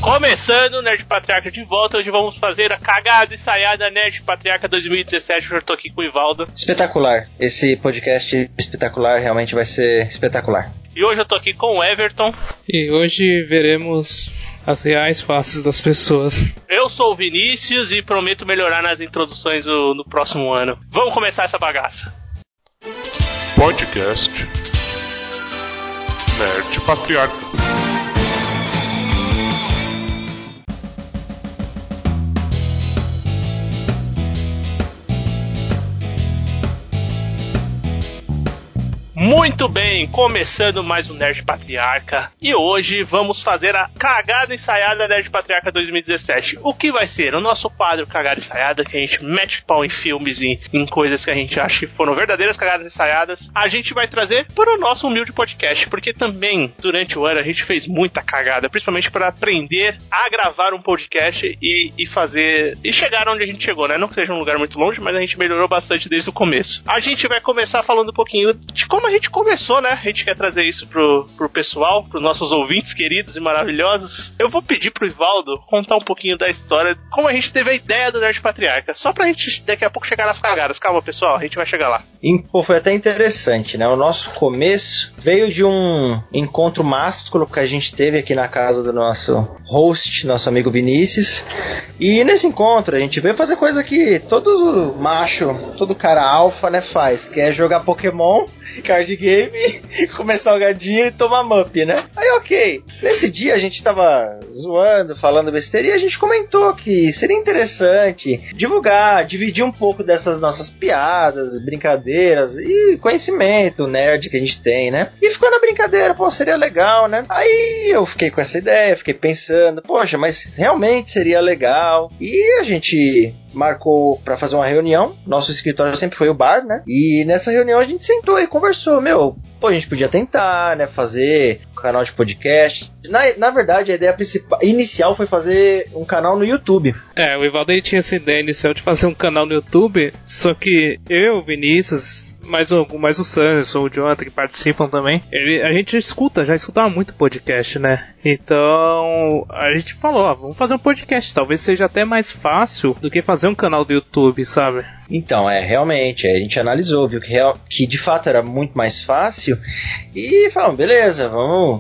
Começando o Nerd Patriarca de volta, hoje vamos fazer a cagada ensaiada Nerd Patriarca 2017, eu já tô aqui com o Ivaldo. Espetacular, esse podcast espetacular realmente vai ser espetacular. E hoje eu tô aqui com o Everton. E hoje veremos as reais faces das pessoas. Eu sou o Vinícius e prometo melhorar nas introduções no próximo ano. Vamos começar essa bagaça. Podcast Nerd Patriarca. Muito bem, começando mais um Nerd Patriarca. E hoje vamos fazer a cagada ensaiada Nerd Patriarca 2017. O que vai ser? O nosso quadro Cagada Ensaiada, que a gente mete pau em filmes e em coisas que a gente acha que foram verdadeiras cagadas ensaiadas. A gente vai trazer para o nosso humilde podcast, porque também durante o ano a gente fez muita cagada, principalmente para aprender a gravar um podcast e fazer e chegar onde a gente chegou, né? Não que seja um lugar muito longe, mas a gente melhorou bastante desde o começo. A gente vai começar falando um pouquinho de como a gente começou, né? A gente quer trazer isso pro pessoal, pros nossos ouvintes queridos e maravilhosos. Eu vou pedir pro Ivaldo contar um pouquinho da história, como a gente teve a ideia do Nerd Patriarca, só pra gente daqui a pouco chegar nas cagadas. Calma, pessoal, a gente vai chegar lá. Pô, foi até interessante, né? O nosso começo veio de um encontro másculo que a gente teve aqui na casa do nosso host, nosso amigo Vinícius. E nesse encontro a gente veio fazer coisa que todo macho, todo cara alfa, né, faz, que é jogar Pokémon, card game, comer salgadinho e tomar mup, né? Aí ok, nesse dia a gente tava zoando, falando besteira, e a gente comentou que seria interessante divulgar, dividir um pouco dessas nossas piadas, brincadeiras e conhecimento nerd que a gente tem, né? E ficou na brincadeira, pô, seria legal, né? Aí eu fiquei com essa ideia, fiquei pensando, poxa, mas realmente seria legal. E a gente marcou pra fazer uma reunião. Nosso escritório sempre foi o bar, né? E nessa reunião a gente sentou e conversou. Pô, a gente podia tentar, né? Fazer um canal de podcast. Na verdade, a ideia inicial foi fazer um canal no YouTube. O Ivaldo ele tinha essa ideia inicial de fazer um canal no YouTube, só que eu, Vinícius, mais o Sanderson, o Jonathan que participam também, a gente já escutava muito podcast, né? Então a gente falou, vamos fazer um podcast, talvez seja até mais fácil do que fazer um canal do YouTube, sabe? Então, realmente, a gente analisou, viu que de fato era muito mais fácil e falamos, beleza,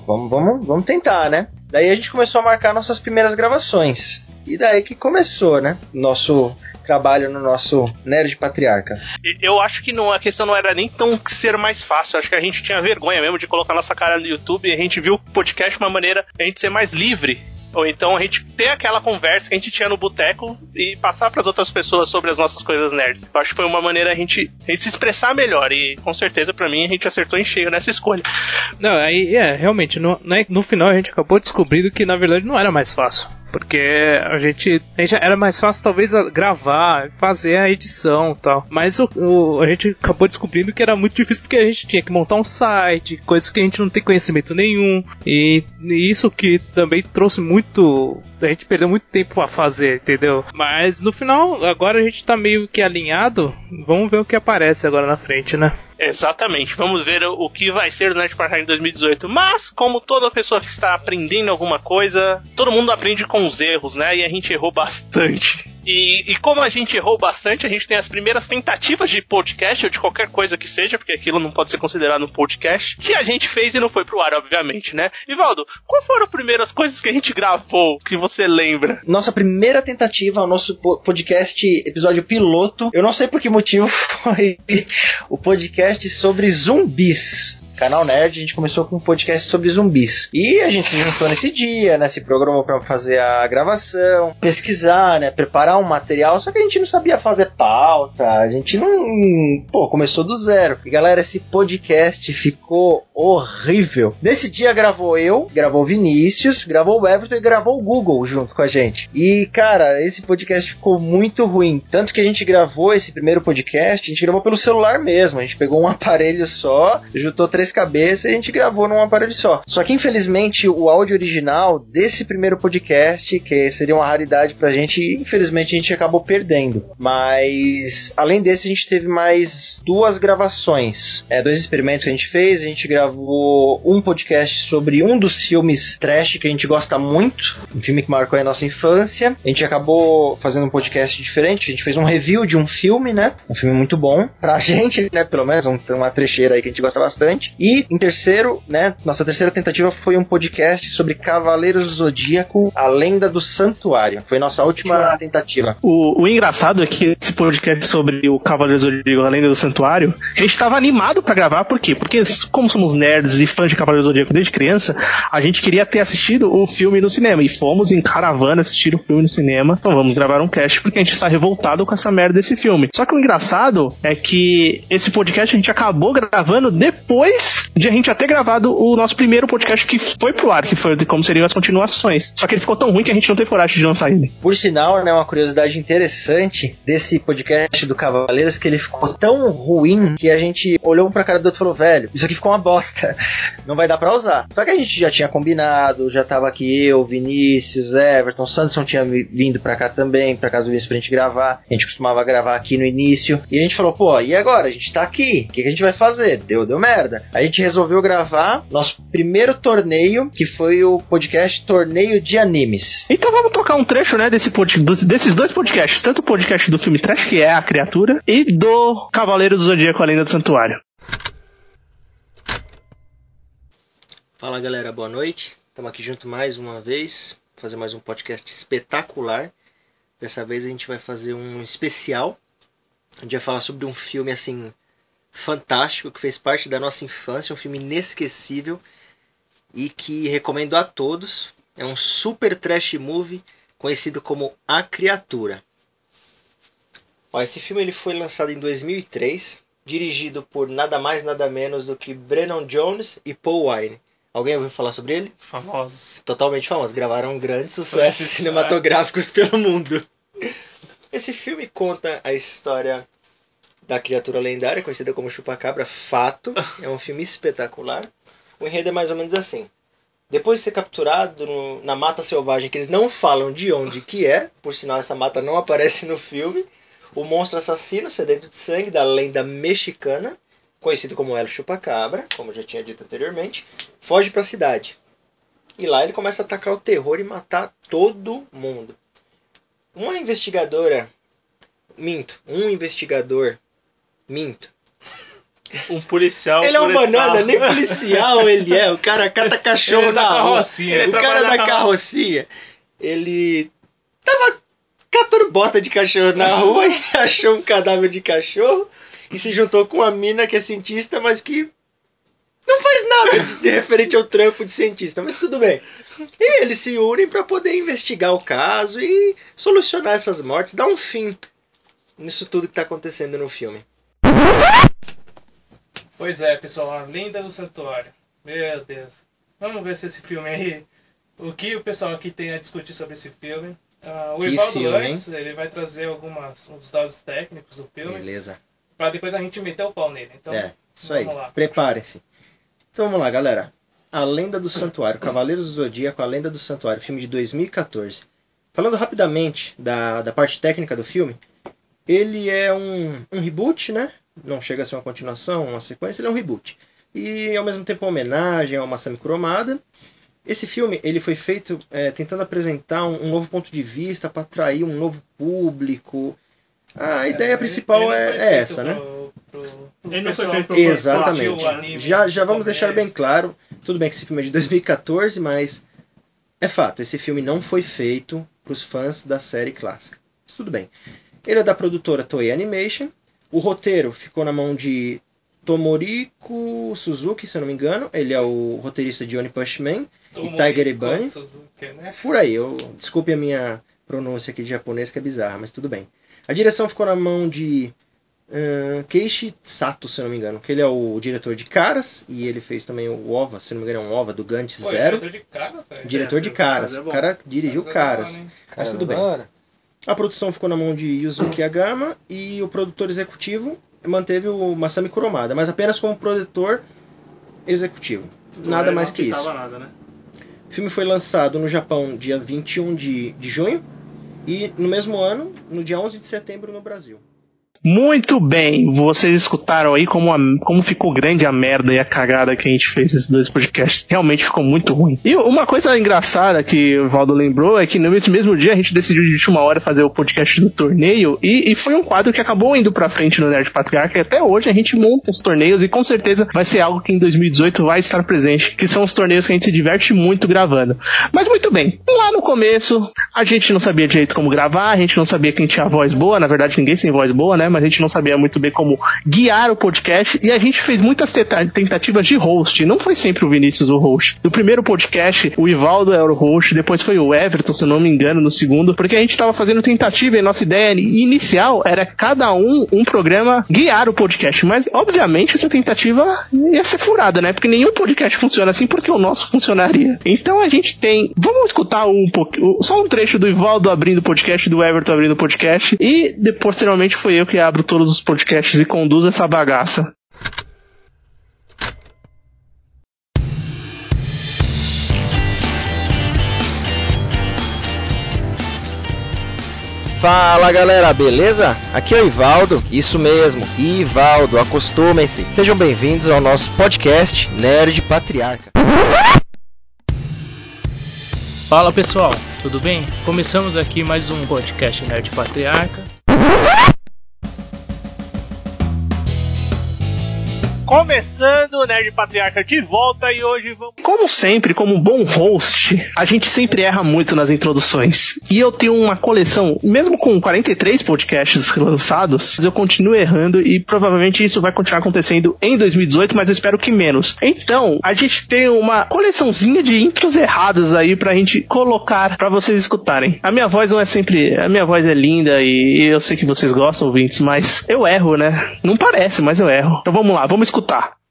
vamos tentar, né? Daí a gente começou a marcar nossas primeiras gravações e daí que começou, né? Nosso trabalho no nosso Nerd Patriarca. Eu acho que a questão não era nem tão ser mais fácil, acho que a gente tinha vergonha mesmo de colocar nossa cara no YouTube e a gente viu o podcast de uma maneira a gente ser mais livre. Ou então a gente ter aquela conversa que a gente tinha no boteco e passar para as outras pessoas sobre as nossas coisas nerds. Eu acho que foi uma maneira a gente se expressar melhor e com certeza pra mim a gente acertou em cheio nessa escolha. Não, aí realmente, no final a gente acabou descobrindo que na verdade não era mais fácil. Porque a gente era mais fácil talvez gravar, fazer a edição e tal. Mas a gente acabou descobrindo que era muito difícil porque a gente tinha que montar um site, coisas que a gente não tem conhecimento nenhum. E isso que também trouxe muito... A gente perdeu muito tempo a fazer, entendeu? Mas no final, agora a gente tá meio que alinhado. Vamos ver o que aparece agora na frente, né? Exatamente, vamos ver o que vai ser o Nerd Patriarca em 2018. Mas, como toda pessoa que está aprendendo alguma coisa, todo mundo aprende com os erros, né? E a gente errou bastante. E como a gente errou bastante, a gente tem as primeiras tentativas de podcast, ou de qualquer coisa que seja, porque aquilo não pode ser considerado um podcast, que a gente fez e não foi pro ar, obviamente, né? Ivaldo, quais foram as primeiras coisas que a gente gravou, que você lembra? Nossa primeira tentativa, o nosso podcast, episódio piloto, eu não sei por que motivo, foi o podcast sobre zumbis. Canal Nerd, a gente começou com um podcast sobre zumbis. E a gente se juntou nesse dia, né? Se programou pra fazer a gravação, pesquisar, né? Preparar um material, só que a gente não sabia fazer pauta, a gente não... começou do zero. E galera, esse podcast ficou horrível. Nesse dia gravou o Vinícius, gravou o Everton e gravou o Google junto com a gente. E, cara, esse podcast ficou muito ruim. Tanto que a gente gravou esse primeiro podcast, a gente gravou pelo celular mesmo. A gente pegou um aparelho só, juntou 3 cabeças e a gente gravou num aparelho só. Só que infelizmente o áudio original desse primeiro podcast, que seria uma raridade pra gente, infelizmente a gente acabou perdendo. Mas Mas, além desse, a gente teve mais 2 gravações. 2 experimentos que a gente fez. A gente gravou um podcast sobre um dos filmes trash que a gente gosta muito. Um filme que marcou a nossa infância. A gente acabou fazendo um podcast diferente. A gente fez um review de um filme, né? Um filme muito bom pra gente, né? Pelo menos uma trecheira aí que a gente gosta bastante. E, em terceiro, né? Nossa terceira tentativa foi um podcast sobre Cavaleiros do Zodíaco, A Lenda do Santuário. Foi nossa última tentativa. O engraçado é que esse podcast sobre o Cavaleiros do Zodíaco, A Lenda do Santuário, a gente estava animado pra gravar, por quê? Porque como somos nerds e fãs de Cavaleiros do Zodíaco desde criança, a gente queria ter assistido o filme no cinema, e fomos em caravana assistir o filme no cinema, então vamos gravar um cast porque a gente está revoltado com essa merda desse filme. Só que o engraçado é que esse podcast a gente acabou gravando depois de a gente já ter gravado o nosso primeiro podcast que foi pro ar, que foi de como seriam as continuações. Só que ele ficou tão ruim que a gente não teve coragem de lançar ele. Por sinal, né, uma curiosidade interessante desse podcast do Cavaleiros, que ele ficou tão ruim que a gente olhou um pra cara do outro e falou, velho, isso aqui ficou uma bosta, não vai dar pra usar. Só que a gente já tinha combinado, já tava aqui eu, Vinícius, Everton, Sanderson tinha vindo pra cá também, pra casa do Vinícius pra gente gravar. A gente costumava gravar aqui no início. E a gente falou, pô, e agora? A gente tá aqui, o que a gente vai fazer? Deu merda. A gente resolveu gravar nosso primeiro torneio, que foi o podcast Torneio de Animes. Então vamos tocar um trecho, né, desses 2 podcasts, tanto o podcast do filme Trash, que é A Criatura, e do Cavaleiro do Zodíaco, A Lenda do Santuário. Fala galera, boa noite. Estamos aqui junto mais uma vez, fazer mais um podcast espetacular. Dessa vez a gente vai fazer um especial. A gente vai falar sobre um filme assim fantástico, que fez parte da nossa infância, um filme inesquecível e que recomendo a todos. É um super trash movie conhecido como A Criatura. Esse filme ele foi lançado em 2003, dirigido por nada mais nada menos do que Brennan Jones e Paul Weir. Alguém ouviu falar sobre ele? Famosos. Totalmente famosos. Gravaram grandes sucessos cinematográficos pelo mundo. Esse filme conta a história da criatura lendária, conhecida como Chupacabra. Fato. É um filme espetacular. O enredo é mais ou menos assim. Depois de ser capturado na mata selvagem, que eles não falam de onde que é, por sinal essa mata não aparece no filme, o monstro assassino, sedento de sangue da lenda mexicana, conhecido como El Chupacabra, como eu já tinha dito anteriormente, foge para a cidade. E lá ele começa a atacar o terror e matar todo mundo. Um investigador, Um policial. Ele é um banana, nem policial ele é. O cara cata cachorro na rua. O cara da carrocinha. Ele tava catando bosta de cachorro na rua e achou um cadáver de cachorro e se juntou com uma mina que é cientista, mas que não faz nada de referente ao trampo de cientista, mas tudo bem. E eles se unem para poder investigar o caso e solucionar essas mortes, dar um fim nisso tudo que está acontecendo no filme. Pois é, pessoal, A Lenda do Santuário. Meu Deus. Vamos ver se esse filme aí... O que o pessoal aqui tem a discutir sobre esse filme. O Que Evaldo filme, antes, ele vai trazer uns dados técnicos do filme. Beleza. Pra depois a gente meter o pau nele. Então, isso aí. vamos lá. Preparem-se. Então vamos lá, galera. A Lenda do Santuário, Cavaleiros do Zodíaco, A Lenda do Santuário, filme de 2014. Falando rapidamente da parte técnica do filme, ele é um reboot, né? Não chega a ser uma continuação, uma sequência, ele é um reboot. E ao mesmo tempo uma homenagem a uma Masami Kurumada. Esse filme ele foi feito tentando apresentar um novo ponto de vista para atrair um novo público. A ideia principal é essa, né? Ele não foi feito Exatamente. Já vamos deixar bem claro. Tudo bem que esse filme é de 2014, mas é fato, esse filme não foi feito para os fãs da série clássica. Mas tudo bem. Ele é da produtora Toei Animation. O roteiro ficou na mão de Tomoriko Suzuki, se eu não me engano. Ele é o roteirista de One Punch Man e Tiger and Bunny. Né? Por aí, desculpe a minha pronúncia aqui de japonês, que é bizarra, mas tudo bem. A direção ficou na mão de Keiichi Sato, se eu não me engano, que ele é o diretor de Caras, e ele fez também o OVA, se não me engano é um OVA do Gantz Zero. Diretor de Caras? Diretor de Caras, o cara dirigiu Caras, mas tudo bem. A produção ficou na mão de Yuzuki Agama e o produtor executivo manteve o Masami Kurumada, mas apenas como produtor executivo. Nada mais que isso. Nada, né? O filme foi lançado no Japão dia 21 de junho e no mesmo ano, no dia 11 de setembro no Brasil. Muito bem, vocês escutaram aí como ficou grande a merda e a cagada que a gente fez nesses 2 podcasts. Realmente ficou muito ruim. E uma coisa engraçada que o Valdo lembrou é que nesse mesmo dia a gente decidiu de última hora fazer o podcast do torneio e foi um quadro que acabou indo pra frente no Nerd Patriarca e até hoje a gente monta os torneios e com certeza vai ser algo que em 2018 vai estar presente, que são os torneios que a gente se diverte muito gravando. Mas muito bem, lá no começo a gente não sabia direito como gravar, a gente não sabia quem tinha voz boa, na verdade ninguém tem voz boa, né? Mas a gente não sabia muito bem como guiar o podcast e a gente fez muitas tentativas de host. Não foi sempre o Vinícius o host. No primeiro podcast, o Ivaldo era o host, depois foi o Everton, se eu não me engano, no segundo, porque a gente estava fazendo tentativa e nossa ideia inicial era cada um programa guiar o podcast. Mas, obviamente, essa tentativa ia ser furada, né? Porque nenhum podcast funciona assim, porque o nosso funcionaria. Então a gente tem... Vamos escutar só um trecho do Ivaldo abrindo o podcast, do Everton abrindo o podcast e, posteriormente, foi eu que abro todos os podcasts e conduzo essa bagaça. Fala galera, beleza? Aqui é o Ivaldo, isso mesmo, Ivaldo, acostumem-se. Sejam bem-vindos ao nosso podcast Nerd Patriarca. Fala pessoal, tudo bem? Começamos aqui mais um podcast Nerd Patriarca. Começando o Nerd Patriarca de volta e hoje vamos... Como sempre, como um bom host, a gente sempre erra muito nas introduções. E eu tenho uma coleção, mesmo com 43 podcasts lançados, eu continuo errando e provavelmente isso vai continuar acontecendo em 2018, mas eu espero que menos. Então, a gente tem uma coleçãozinha de intros erradas aí pra gente colocar pra vocês escutarem. A minha voz não é sempre... A minha voz é linda e eu sei que vocês gostam, ouvintes, mas eu erro, né? Não parece, mas eu erro. Então vamos lá, vamos escutar.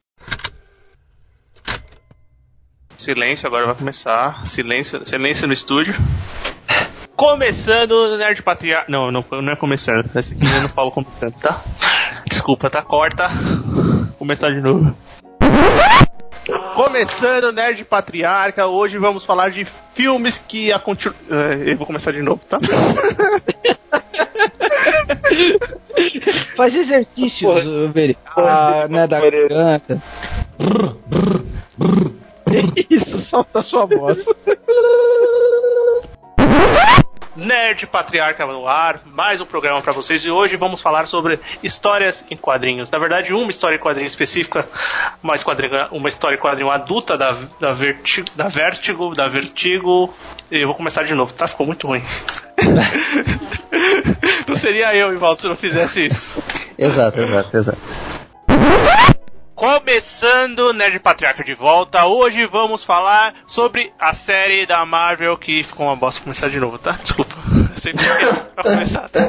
Silêncio, agora vai começar. Silêncio no estúdio. Começando o Nerd Patriarca. Não é começando. Esse aqui eu não falo começando, tá? Desculpa, tá? Corta. Começar de novo. Começando o Nerd Patriarca. Hoje vamos falar de filmes que a eu vou começar de novo, tá? Faz exercício, Veri. Né, da garganta. Isso, solta a sua voz. Nerd Patriarca no ar, mais um programa pra vocês e hoje vamos falar sobre histórias em quadrinhos. Na verdade, uma história em quadrinho específica, uma história em quadrinho adulta da Vertigo. Eu vou começar de novo, tá? Ficou muito ruim. Não seria eu, Ivaldo, se eu não fizesse isso. Exato. Começando Nerd Patriarca de volta, hoje vamos falar sobre a série da Marvel que ficou uma bosta. Vou começar de novo, tá? Desculpa, eu sempre pra começar, tá?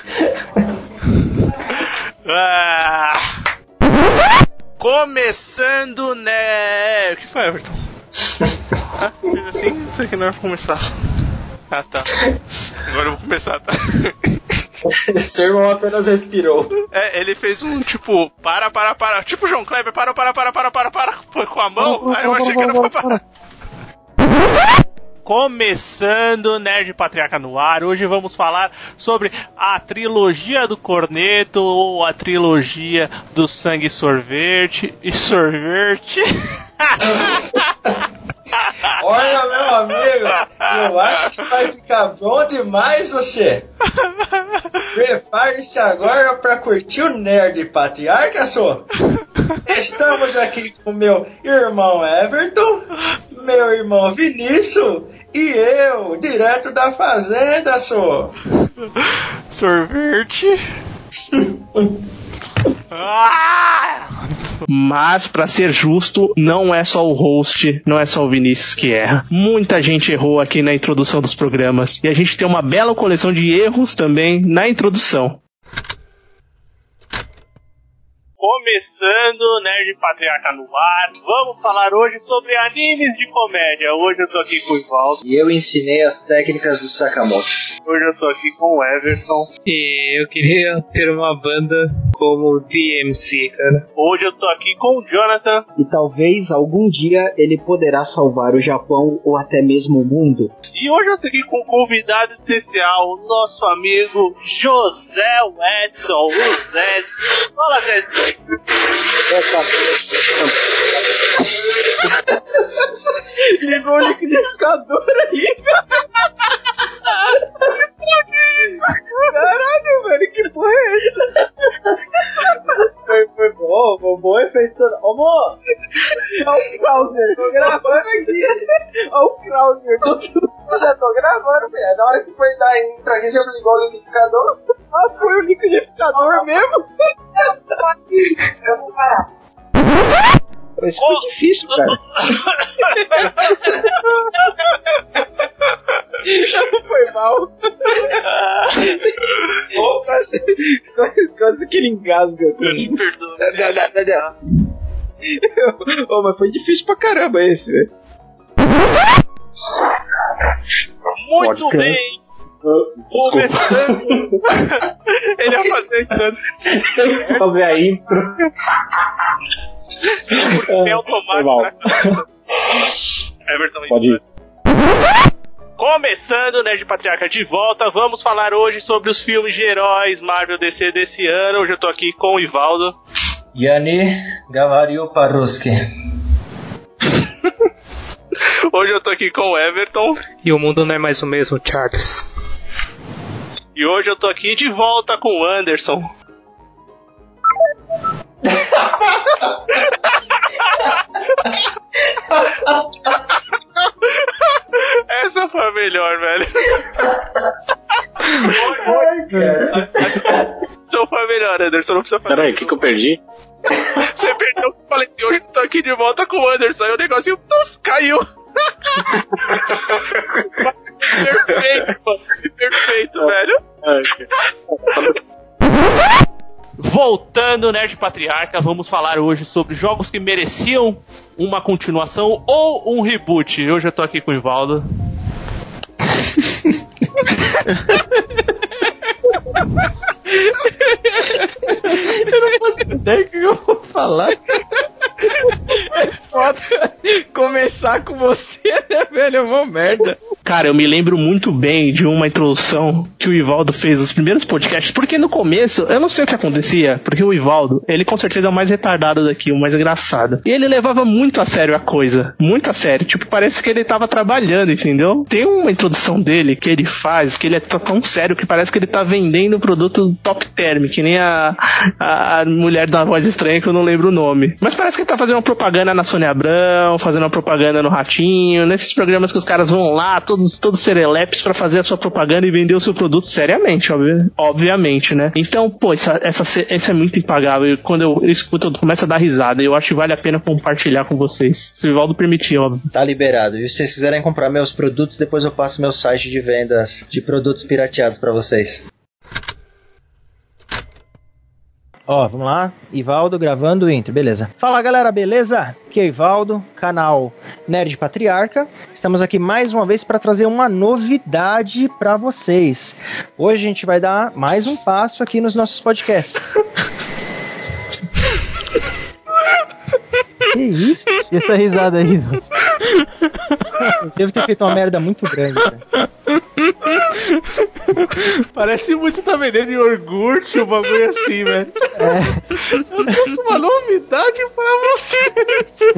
Começando, né? O que foi, Everton? Fez assim? Não sei que não vai começar. Ah, tá. Agora eu vou começar, tá? Seu irmão apenas respirou. Ele fez um tipo, para. Tipo João Kleber, para. Foi com a mão, aí eu achei que era pra parar. Começando Nerd Patriarca no ar, hoje vamos falar sobre a trilogia do Corneto ou a trilogia do Sangue Sorvete e Sorvete. Olha, meu amigo, eu acho que vai ficar bom demais você. Prepare-se agora para curtir o Nerd Patriarca, só. Estamos aqui com meu irmão Everton, meu irmão Vinícius e eu, direto da fazenda, só. Sorvete. Mas, pra ser justo, não é só o host, não é só o Vinícius que erra. Muita gente errou aqui na introdução dos programas. E a gente tem uma bela coleção de erros também na introdução. Começando Nerd Patriarca no ar, vamos falar hoje sobre animes de comédia. Hoje eu tô aqui com o Ivaldo. E eu ensinei as técnicas do Sakamoto. Hoje eu tô aqui com o Everton. E eu queria ter uma banda como DMC, cara. Hoje eu tô aqui com o Jonathan. E talvez algum dia ele poderá salvar o Japão ou até mesmo o mundo. E hoje eu tô aqui com um convidado especial, o nosso amigo José Edson, o Zé. Fala, Zé. Ligou o liquidificador aí. Caralho, velho, que porra é essa? Foi bom efeito sonoro. Ô, amor! Olha o Krauser, tô gravando aqui. Olha o Krauser, já tô gravando, velho. Na hora que foi dar intro aqui, você ligou o liquidificador. Ah, foi o liquidificador mesmo? Eu vou parar. Isso foi difícil, cara. Foi mal. Quase que ele engasga. Eu te perdoo. Oh, mas foi difícil pra caramba esse, velho. Muito bem. Começando. Ele ia fazer tanto. Fazer a intro. É automático, né? Everton, pode ir. Começando, Nerd Patriarca de volta, vamos falar hoje sobre os filmes de heróis Marvel DC desse ano. Hoje eu tô aqui com o Ivaldo. Yanni Gavario Paruski. Hoje eu tô aqui com o Everton. E o mundo não é mais o mesmo, Charles. E hoje eu tô aqui de volta com o Anderson. Essa foi a melhor, velho. Essa foi a melhor, Anderson. Não precisa fazer. Peraí, o que eu perdi? Você perdeu o que eu falei. Hoje eu tô aqui de volta com o Anderson. Aí o negocinho caiu. Perfeito, mano. Perfeito, velho. Voltando, Nerd Patriarca, vamos falar hoje sobre jogos que mereciam uma continuação ou um reboot. Hoje eu tô aqui com o Ivaldo. Eu não faço ideia do que eu vou falar. É foda começar com você, né, velho? É uma merda. Cara, eu me lembro muito bem de uma introdução que o Ivaldo fez nos primeiros podcasts, porque no começo, eu não sei o que acontecia, porque o Ivaldo, ele com certeza é o mais retardado daqui, o mais engraçado. E ele levava muito a sério a coisa, muito a sério, tipo, parece que ele tava trabalhando, entendeu? Tem uma introdução dele que ele faz, que ele é tão sério que parece que ele tá vendendo o produto top term, que nem a mulher da voz estranha que eu não lembro o nome. Mas parece que ele tá fazendo uma propaganda na Sônia Abrão, fazendo uma propaganda no Ratinho, nesses programas que os caras vão lá, todos serelepes pra fazer a sua propaganda e vender o seu produto seriamente, obviamente, né? Então, pô, isso é muito impagável. E quando eu escuto, eu começo a dar risada. E eu acho que vale a pena compartilhar com vocês. Se o Ivaldo permitir, óbvio. Tá liberado. E se vocês quiserem comprar meus produtos, depois eu passo meu site de vendas de produtos pirateados pra vocês. Ó, vamos lá, Ivaldo gravando o intro, beleza. Fala galera, beleza? Aqui é o Ivaldo, canal Nerd Patriarca. Estamos aqui mais uma vez para trazer uma novidade para vocês. Hoje a gente vai dar mais um passo aqui nos nossos podcasts. Que isso? E essa risada aí? Deve ter feito uma merda muito grande, cara. Parece muito que tá vendendo iogurte, um bagulho assim, velho. Eu trouxe uma novidade pra vocês.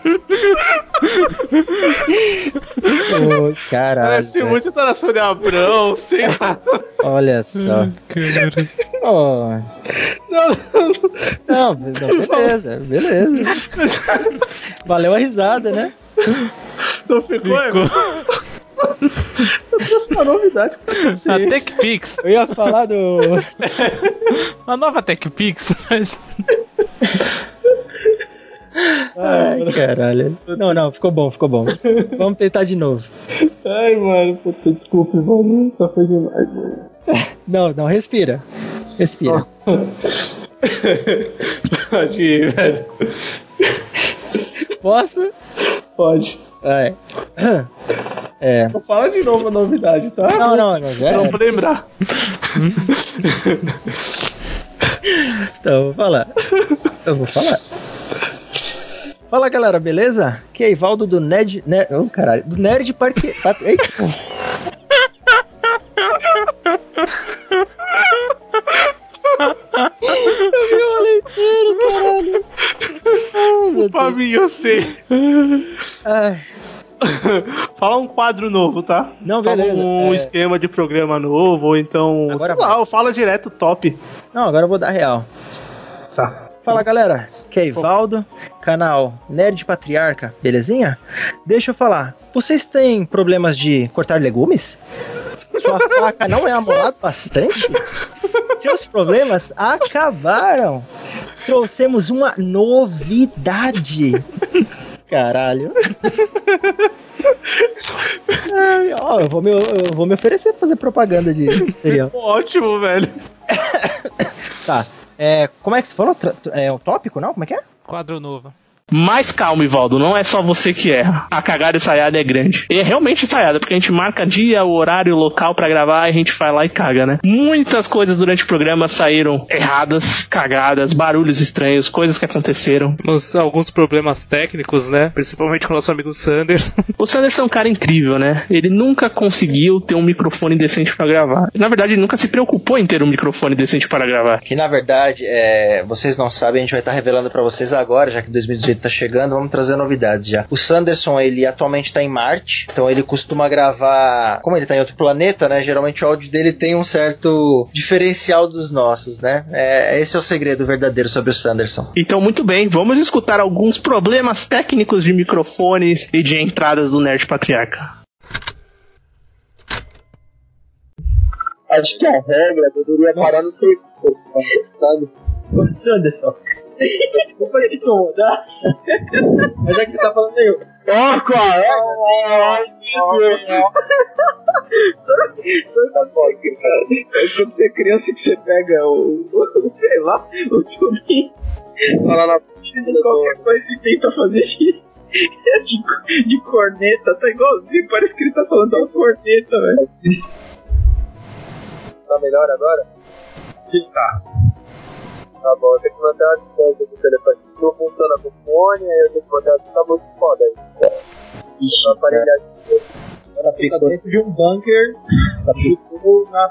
Oh, caralho. Parece muito que tá na Sônia Abrão, sem... Olha só. Oh. Não, beleza. Valeu a risada, né? Não ficou? Eu trouxe uma novidade pra vocês. A TechPix. Eu ia falar do... A nova TechPix, mas... Ai, caralho. Não, ficou bom. Vamos tentar de novo. Ai, mano, puta, desculpe, mano. Só foi demais, mano. Não, respira. Pode ir, velho. Posso? Pode. É. Fala de novo a novidade, tá? Não, já não vou lembrar. Então, eu vou falar. Fala, galera, beleza? Aqui é Ivaldo do Nerd... Oh, caralho. Do Nerd Parque... Eita. Eu vi o leiteiro, caralho. Ai, meu Fabinho, eu sei. Ai. Fala um quadro novo, tá? Não, beleza. Fala um esquema de programa novo, ou então... Agora sei lá, fala direto, top. Não, agora eu vou dar real. Tá. Fala, galera. Aqui é Ivaldo, canal Nerd Patriarca, belezinha? Deixa eu falar. Vocês têm problemas de cortar legumes? Sua faca não é amolada bastante? Seus problemas acabaram. Trouxemos uma novidade. Caralho. Ó, eu vou me oferecer pra fazer propaganda de material. Ótimo, velho. Tá. Como é que você falou? É o tópico, não? Como é que é? Quadro novo. Mais calma, Ivaldo, não é só você que erra. A cagada ensaiada é grande. E é realmente ensaiada, porque a gente marca dia, o horário, o local pra gravar e a gente vai lá e caga, né? Muitas coisas durante o programa saíram erradas, cagadas, barulhos estranhos, coisas que aconteceram. Alguns problemas técnicos, né? Principalmente com o nosso amigo Sanderson. O Sanderson é um cara incrível, né? Ele nunca conseguiu ter um microfone decente pra gravar. Na verdade, ele nunca se preocupou em ter um microfone decente para gravar. Que na verdade, vocês não sabem, a gente vai estar revelando pra vocês agora, já que 2018 tá chegando, vamos trazer novidades já. O Sanderson, ele atualmente tá em Marte, então ele costuma gravar, como ele tá em outro planeta, né, geralmente o áudio dele tem um certo diferencial dos nossos, né, esse é o segredo verdadeiro sobre o Sanderson. Então, muito bem, vamos escutar alguns problemas técnicos de microfones e de entradas do Nerd Patriarca. Acho que a regra deveria parar no texto, sabe? Ô, Sanderson, Desculpa te incomodar, mas é que você tá falando meio... Ó, cara! Tá bom aqui, cara. É quando você é criança que você pega sei lá, o tubinho, fala na de qualquer coisa e tenta fazer de corneta, tá igualzinho, parece que ele tá falando uma corneta, velho. Tá melhor agora? Tá. Tá bom, eu tenho que manter a distância do telefone. Não funciona com o fone, aí eu tenho que manter a distância. Tá muito foda aí. Ixi, aparelhagem. Ela fica dentro de um bunker. Tipo, na...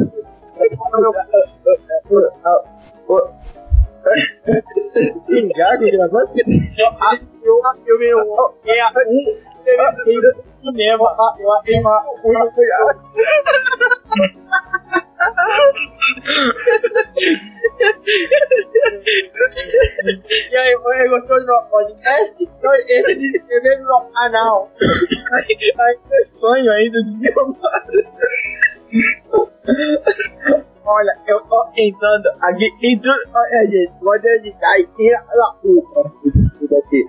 Sim, gago gravando? E aí, você gostou do nosso podcast? Então, esse é de escrever no canal. Aí é sonho ainda de filmar. Olha, eu tô tentando aqui, olha gente, vou dedicar e tira da puta. Isso daqui.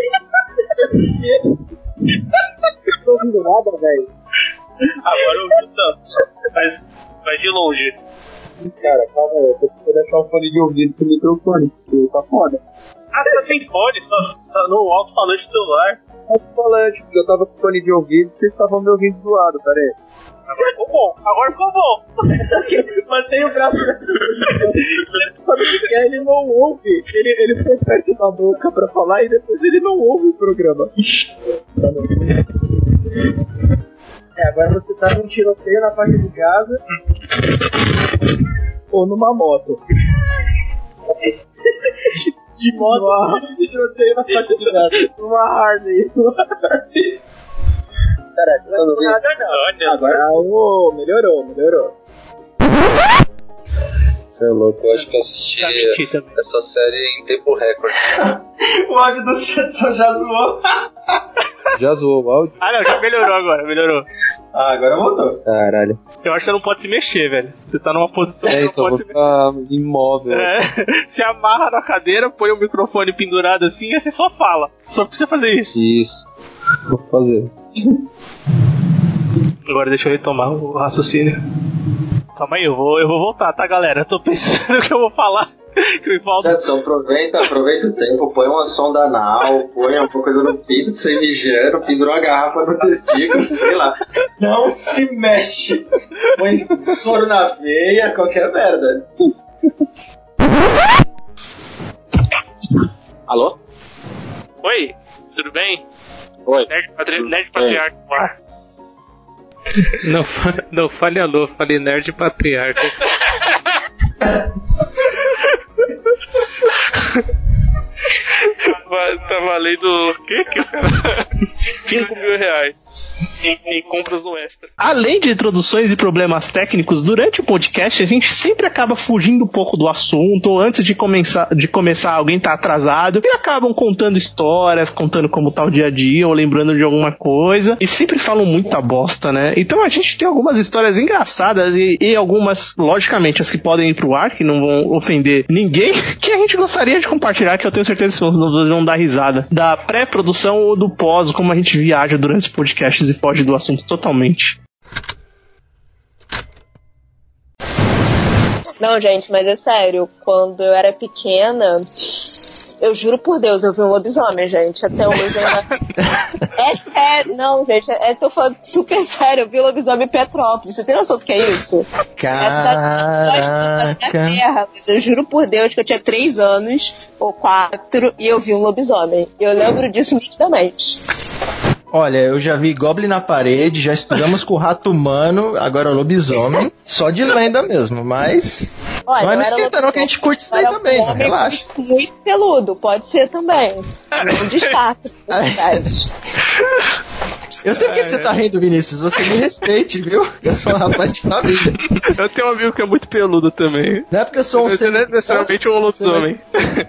Não tô ouvindo nada, velho. Agora eu ouvi tanto. Mas vai de longe. Cara, calma aí, eu tô tentando deixar o fone de ouvido com o microfone, porque tá foda. Ah, você tá sem fone, só no alto-falante do celular. Alto-falante, porque eu tava com fone de ouvido e vocês estavam me ouvindo zoado, peraí. Agora ficou bom. Mantém o braço nessa. Sabe o que é? Ele não ouve. Ele foi perto da boca pra falar e depois ele não ouve o programa. Agora você tá num tiroteio na faixa de Gaza. Ou numa moto. De moto, tiroteio na faixa de Gaza. Numa Harley. Pera, vocês estão ouvindo? Nada não. Agora melhorou. Você é louco, eu acho que eu assisti essa série em tempo recorde. O áudio do Sanderson já zoou. Já zoou o áudio? Ah não, já melhorou agora, melhorou. Ah, agora voltou. Caralho. Eu acho que você não pode se mexer, velho. Você tá numa posição que não Então eu vou pode se mexer. ficar imóvel. Se amarra na cadeira, põe o microfone pendurado assim e você só fala. Só precisa fazer isso. Isso. Vou fazer. Agora deixa eu retomar o raciocínio. Calma aí, eu vou voltar, tá, galera? Eu tô pensando o que eu vou falar. Que me falta. Sanderson, aproveita o tempo, põe uma sonda anal, põe alguma coisa no pinto, você mijando, pendura uma garrafa no testículo, sei lá. Não se mexe. Põe soro na veia, qualquer merda. Alô? Oi, tudo bem? Oi. Nerd Patriarca. Não fale alô, fale Nerd Patriarca. Tá valendo o quê? 5 mil reais em compras no Extra. Além de introduções e problemas técnicos, durante o podcast a gente sempre acaba fugindo um pouco do assunto, ou antes de começar alguém tá atrasado, e acabam contando histórias, contando como tá o dia a dia, ou lembrando de alguma coisa, e sempre falam muita bosta, né? Então a gente tem algumas histórias engraçadas e algumas, logicamente, as que podem ir pro ar, que não vão ofender ninguém, que a gente gostaria de compartilhar, que eu tenho certeza que vocês vão dar risada. Da pré-produção ou do pós, como a gente viaja durante os podcasts e foge do assunto totalmente. Não, gente, mas é sério, quando eu era pequena, eu juro por Deus, eu vi um lobisomem, gente, até hoje eu ainda... É sério, não, gente, tô falando super sério, eu vi um lobisomem em Petrópolis, você tem noção do que é isso? Caraca. É a cidade da terra, mas eu juro por Deus que eu tinha 3 anos, ou 4, e eu vi um lobisomem, e eu lembro disso nitidamente. Olha, eu já vi Goblin na parede, já estudamos com o rato humano, agora o lobisomem, só de lenda mesmo, mas... Olha, não esquenta não, que a gente curte isso daí também, um relaxa. Muito peludo, pode ser também. Não destaca, na verdade. Eu sei porque você tá rindo, Vinícius, você me respeite, viu? Eu sou um rapaz de família. Eu tenho um amigo que é muito peludo também. Não é porque eu sou um... Você não é necessariamente um lobisomem.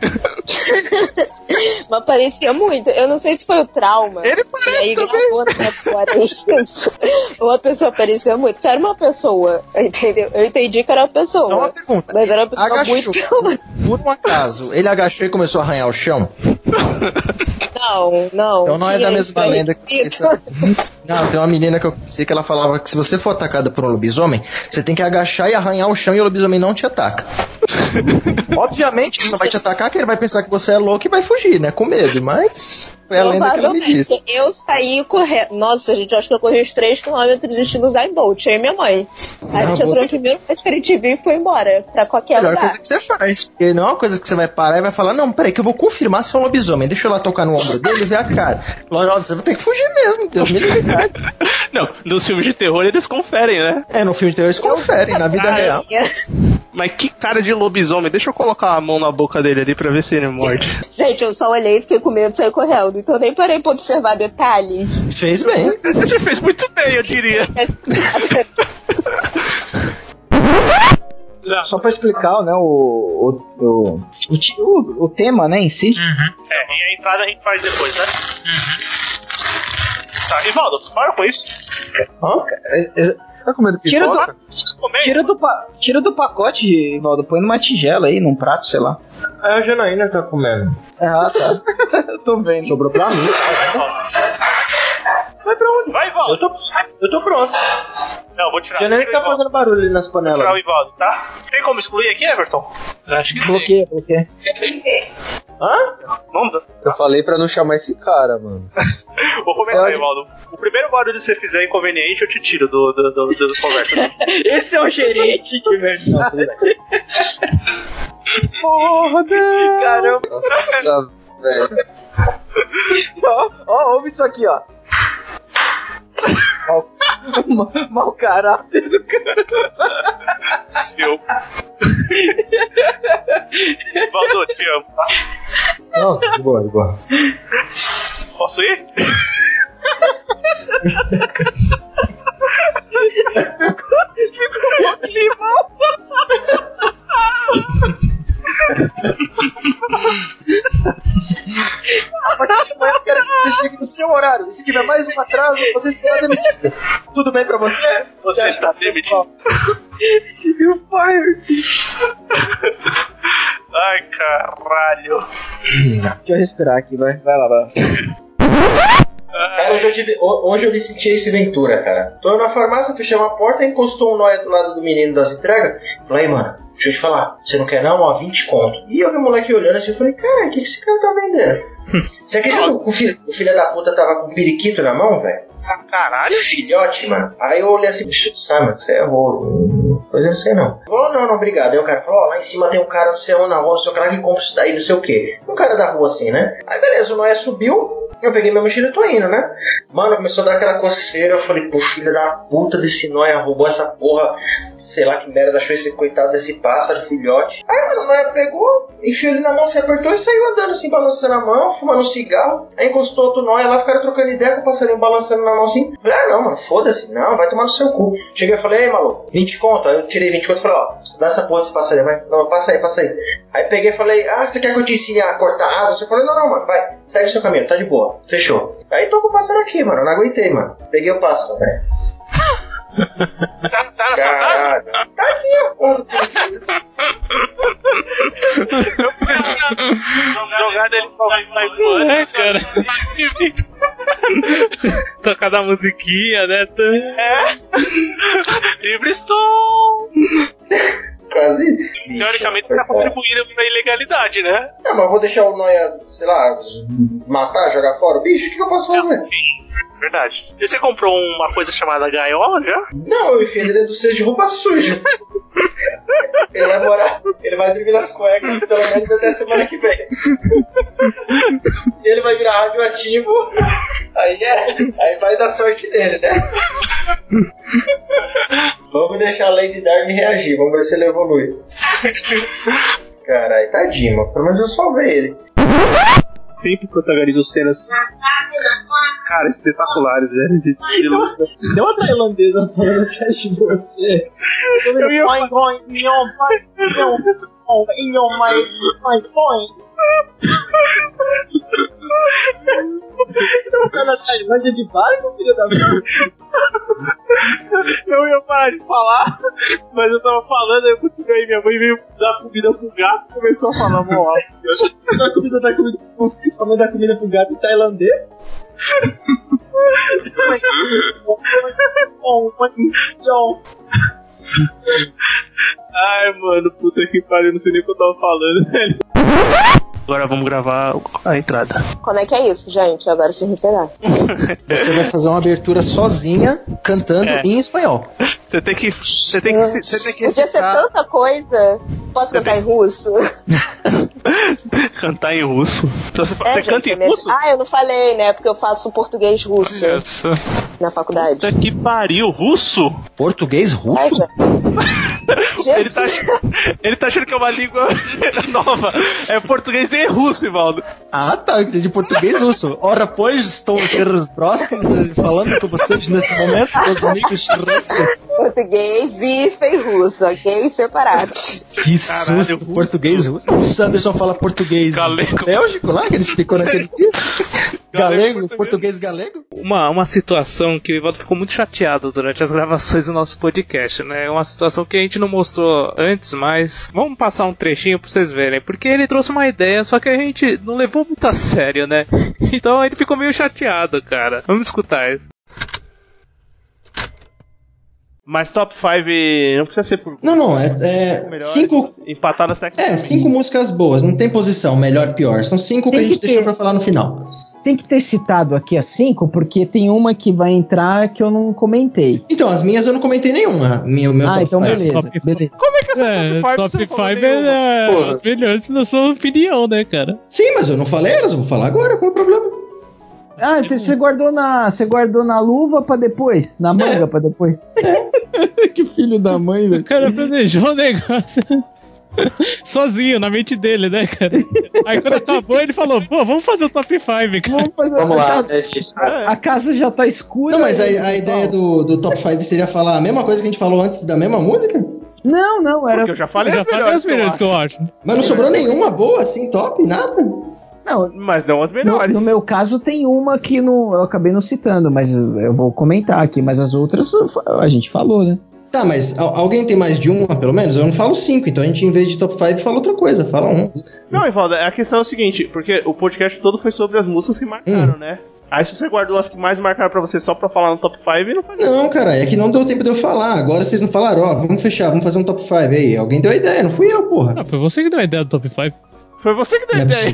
Mas parecia muito. Eu não sei se foi o trauma. Ele parece e aí também. gravou na memória isso. Uma pessoa parecia muito. Que era uma pessoa, entendeu? Eu entendi que era uma pessoa. É uma pergunta. Mas era uma pessoa Agachou, muito... por um acaso, ele agachou e começou a arranhar o chão? Não. Então não é da mesma lenda que... Então... Não, tem uma menina que eu sei que ela falava que se você for atacada por um lobisomem, você tem que agachar e arranhar o chão e o lobisomem não te ataca. Obviamente ele não vai te atacar, que ele vai pensar que você é louco e vai fugir, né? Com medo, mas foi a lenda que ela me disse. Eu saí correndo. Nossa, gente, eu acho que eu corri uns 3 km estilo Zayn Bolt, aí minha mãe. Aí a gente entrou no primeiro que a gente viu e foi embora pra qualquer lugar. É a melhor coisa que você faz, porque não é uma coisa que você vai parar e vai falar, não, peraí que eu vou confirmar se é um lobisomem, deixa eu lá tocar no ombro dele e ver a cara. Logo, você vai ter que fugir mesmo, Deus me livre. Não, nos filmes de terror eles conferem, né? É, no filme de terror eles conferem, na vida real. Mas que cara de lobisomem, deixa eu colocar a mão na boca dele ali pra ver se ele morde. Gente, eu só olhei e fiquei com medo de sair correndo, então eu nem parei pra observar detalhes. Fez bem. Você fez muito bem, eu diria. Só pra explicar, né, o tema, né, em si. É, e a entrada a gente faz depois, né? Tá, Rivaldo, para com isso. Tá comendo pipoca? Tira do pacote, Rivaldo, põe numa tigela aí, num prato, sei lá. A Janaína tá comendo. Ah, tá. Tô vendo. Sobrou pra mim. Vai pra onde? Vai, Rivaldo. Eu tô pronto. Não, vou tirar. A Janaína tá fazendo barulho ali nas panelas. Vou tirar o Rivaldo, tá? Tem como excluir aqui, Everton? Acho que sim. Bloqueia. Hã? Não dá. Eu falei pra não chamar esse cara, mano. Vou comentar, Rivaldo. O primeiro barulho que você fizer inconveniente, eu te tiro do conversa. Esse é o gerente de verdade. Porra, caramba. Nossa, velho. Ó, ouve isso aqui, ó. Mau caráter do cara. Seu. Valdo, te amo, tá? Não, de boa. Posso ir? Ficou um clima. A partir de amanhã eu quero que você chegue no seu horário. E se tiver mais um atraso, você será demitido. Tudo bem pra você? Você está demitido. You fired. Ai, caralho. Deixa eu respirar aqui, vai lá. Cara, hoje eu me senti esse Ventura, cara. Tô na farmácia, fechei uma porta, encostou um nóia do lado do menino das entregas. Falei, mano, deixa eu te falar, você não quer não? Ó, 20 conto. E eu vi o moleque olhando assim, eu falei, cara, o que esse cara tá vendendo? Você acredita que o filho da puta tava com um periquito na mão, velho? Caralho. Filhote, mano. Aí eu olhei assim, sabe, mano, você é rolo. Pois eu não sei não. Falou, não, obrigado. Aí o cara falou, lá em cima tem um cara, não sei onde, na rua, não sei o que lá, que compra isso daí, não sei o que. Um cara da rua assim, né? Aí beleza, o Noia subiu, eu peguei minha mochila e tô indo, né? Mano, começou a dar aquela coceira, eu falei, pô, filho da puta desse Noia roubou essa porra. Sei lá que merda, achou esse coitado desse pássaro, filhote. Aí, mano, o Noia pegou, enfiou ele na mão, se apertou e saiu andando assim, balançando a mão, fumando um cigarro. Aí encostou outro Noia lá, ficaram trocando ideia com o passarinho balançando na mão assim. Falei, ah, não, mano, foda-se, não, vai tomar no seu cu. Cheguei e falei, ei, maluco, 20 conto. Aí eu tirei 20 conto e falei, ó, dá essa porra desse passarinho, vai. Não, passa aí. Aí peguei e falei, ah, você quer que eu te ensine a cortar asa? Você falou, não, mano, vai, segue o seu caminho, tá de boa, fechou. Aí tô com o pássaro aqui, mano, eu não aguentei, mano. Peguei o pássaro, velho. Tá na sua casa? Tá aqui, ó. Jogada ele sai voando, cara. Tocar da musiquinha, né? Livre estou! Quase. Teoricamente tá contribuindo pra ilegalidade, né? Não, mas vou deixar o Noia, sei lá, matar, jogar fora o bicho? O que eu posso fazer? Verdade. E você comprou uma coisa chamada gaiola já? Não, eu enfiei ele dentro do cesto de roupa suja. Ele vai dormir nas cuecas pelo menos até a semana que vem. Se ele vai virar radioativo, aí vai dar sorte dele, né? Vamos deixar a Lady Darwin reagir, vamos ver se ele evolui. Caralho, tadinho, mano. Pelo menos eu salvei ele. Sempre protagonizam cenas, cara, espetaculares, velho. Deu uma tailandesa falando atrás de você. Eu ia tá na Tailândia de barco, filho da puta. Eu ia parar de falar, mas eu tava falando, aí eu continuei, minha mãe veio dar comida pro gato e começou a falar mal alto. Sua comida dá comida pro gato em tailandês? Ai, mano, puta que pariu, não sei nem o que eu tava falando, velho. Agora vamos gravar a entrada. Como é que é isso, gente? Agora se me pegar. Você vai fazer uma abertura sozinha, cantando em espanhol. Você tem que Podia ser tanta coisa. Posso cantar em russo? Cantar em russo? Então você canta em russo? Ah, eu não falei, né? Porque eu faço português russo na faculdade. Puta que pariu, russo? Português russo? Ele tá achando que é uma língua nova. É português e russo, Ivaldo. Ah, tá, eu entendi português russo. Ora, pois, estou próximo falando com vocês nesse momento, meus amigos russos. Português e russo, ok? Separados. Que susto, russo. Português russo. O Sanderson fala português galego. Bélgico lá, que ele explicou naquele dia. Galego, português galego. Uma situação que o Ivaldo ficou muito chateado durante as gravações do nosso podcast, né? Uma situação que a gente não mostrou antes, mas vamos passar um trechinho pra vocês verem, porque ele trouxe uma ideia, só que a gente não levou muito a sério, né? Então ele ficou meio chateado, cara. Vamos escutar isso. Mas top 5 não precisa ser por... Não, é 5... Empatadas técnicas. 5 músicas boas, não tem posição, melhor, pior. São 5 que a gente deixou pra falar no final. Tem que ter citado aqui as 5, porque tem uma que vai entrar que eu não comentei. Então, as minhas eu não comentei nenhuma. Meu top então 5. beleza. Como é que essa top 5 é as melhores na sua opinião, né, cara? Sim, mas eu não falei elas, eu vou falar agora, qual é o problema? Ah, então você guardou na luva pra depois? Na manga pra depois? Que filho da mãe, velho. O cara planejou o negócio sozinho, na mente dele, né, cara? Aí quando acabou, ele falou, pô, vamos fazer o top 5, cara. Vamos lá. A casa já tá escura. Não, mas a ideia do top 5 seria falar a mesma coisa que a gente falou antes da mesma música? Não, era... Porque eu já falei as melhores que eu acho. Mas não sobrou nenhuma boa, assim, top, nada? Não, mas não as melhores. No meu caso tem uma que eu acabei não citando, mas eu vou comentar aqui, mas as outras a gente falou, né? Tá, mas alguém tem mais de uma, pelo menos? Eu não falo 5, então a gente, em vez de top 5, fala outra coisa, fala um. Não, Ivaldo, a questão é o seguinte, porque o podcast todo foi sobre as músicas que marcaram, né? Aí se você guardou as que mais marcaram pra você só pra falar no top 5, não faz Não, cara, é que não deu tempo de eu falar. Agora vocês não falaram, vamos fechar, vamos fazer um top 5 aí. Alguém deu a ideia, não fui eu, porra. Ah, foi você que deu a ideia do top 5. Foi você que deu a ideia.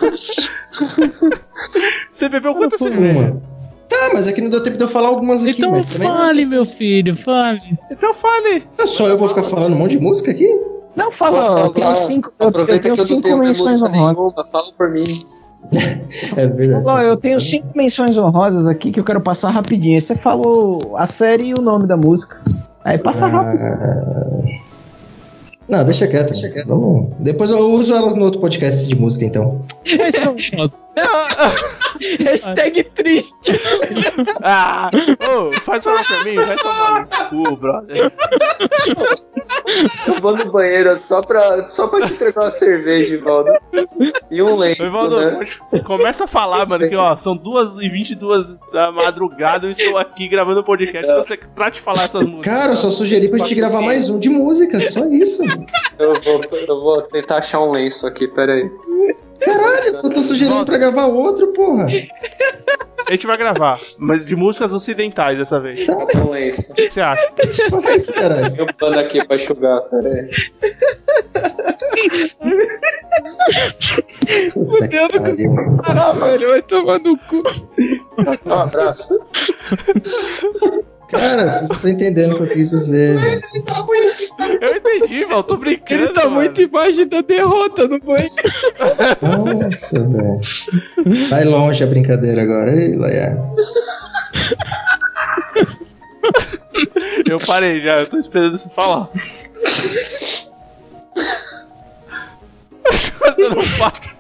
Você bebeu quantas cervejas? Tá, mas é que não deu tempo de eu falar algumas aqui. Então mas também fale, meu filho, fale. Então fale. Só eu vou ficar falando um monte de música aqui? Não, fala, eu tenho 5 menções honrosas. Fala por mim. É verdade. Eu tenho 5 menções honrosas aqui que eu quero passar rapidinho. Você falou a série e o nome da música. Aí passa rápido. Não, deixa quieto. Vamos. Depois eu uso elas no outro podcast de música, então. Hashtag triste. Faz favor pra mim, vai tomar no cu, brother. Eu vou no banheiro só pra te entregar uma cerveja, Ivaldo. E um lenço, né? Começa a falar, mano, que são 2h22 da madrugada, eu estou aqui gravando o podcast pra você trate de falar essas músicas. Cara, eu só sugeri pra gente gravar mais um de música, só isso. Eu vou tentar achar um lenço aqui, peraí. Caralho, eu só tô sugerindo pra gravar outro, porra. A gente vai gravar, mas de músicas ocidentais dessa vez. Tá bom, é isso. O que você acha? Faz, caralho. Tem um pano aqui pra enxugar, peraí. Fudendo com esse cara, velho. Vai tomar no cu. Um abraço. Cara, vocês não estão entendendo o que eu quis dizer, velho. Eu entendi, mano, tô brincando. Ele tá muito embaixo da derrota no banho. Nossa, velho. Vai longe a brincadeira agora. Ei, Laia. Eu parei já, eu tô esperando você falar. Eu não paro.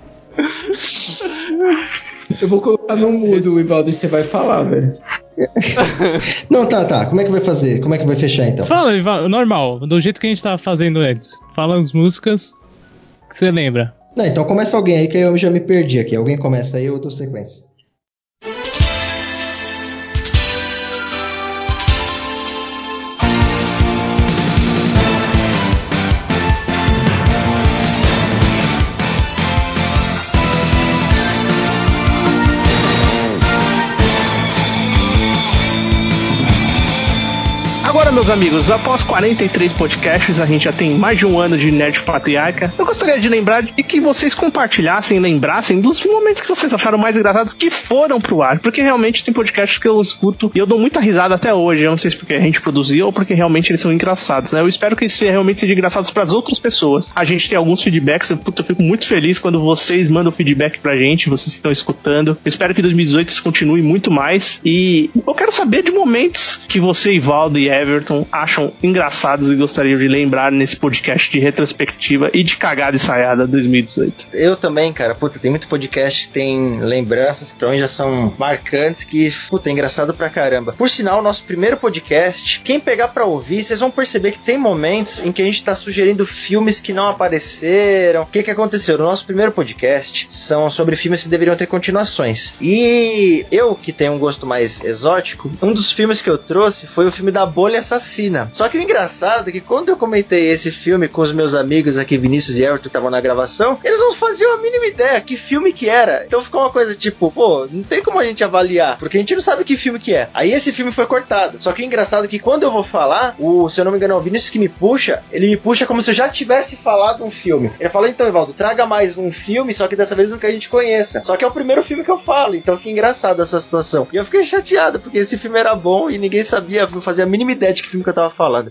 Eu vou colocar no mudo, Ivaldo, e você vai falar, velho. Não, tá. Como é que vai fazer? Como é que vai fechar, então? Fala, Ivaldo, normal, do jeito que a gente tava fazendo antes. Fala as músicas que você lembra. Não, então começa alguém aí que eu já me perdi aqui. Alguém começa aí, eu dou sequência. Agora, meus amigos, após 43 podcasts, a gente já tem mais de um ano de Nerd Patriarca. Eu gostaria de lembrar de que vocês compartilhassem, lembrassem dos momentos que vocês acharam mais engraçados que foram pro ar, porque realmente tem podcasts que eu escuto e eu dou muita risada até hoje. Eu não sei se porque a gente produziu ou porque realmente eles são engraçados, né? Eu espero que eles realmente sejam engraçados pras outras pessoas. A gente tem alguns feedbacks, eu fico muito feliz quando vocês mandam feedback pra gente, vocês estão escutando. Eu espero que 2018 isso continue muito mais e eu quero saber de momentos que você, Ivaldo e Everton, acham engraçados e gostariam de lembrar nesse podcast de retrospectiva e de cagada e saiada 2018. Eu também, cara. Puta, tem muito podcast que tem lembranças que pra mim já são marcantes, que, puta, é engraçado pra caramba. Por sinal, nosso primeiro podcast, quem pegar pra ouvir, vocês vão perceber que tem momentos em que a gente tá sugerindo filmes que não apareceram. O que aconteceu? No nosso primeiro podcast são sobre filmes que deveriam ter continuações. E eu, que tenho um gosto mais exótico, um dos filmes que eu trouxe foi o filme da Bolha Assassina. Só que o engraçado é que quando eu comentei esse filme com os meus amigos aqui, Vinícius e Everton, que estavam na gravação, eles não faziam a mínima ideia que filme que era. Então ficou uma coisa tipo, pô, não tem como a gente avaliar, porque a gente não sabe que filme que é. Aí esse filme foi cortado. Só que o engraçado é que quando eu vou falar, se eu não me engano, o Vinícius que me puxa, ele me puxa como se eu já tivesse falado um filme. Ele falou, então, Evaldo, traga mais um filme, só que dessa vez um que a gente conheça. Só que é o primeiro filme que eu falo, então que engraçado essa situação. E eu fiquei chateado, porque esse filme era bom e ninguém sabia, não fazia a mínima ideia de que filme que eu tava falando.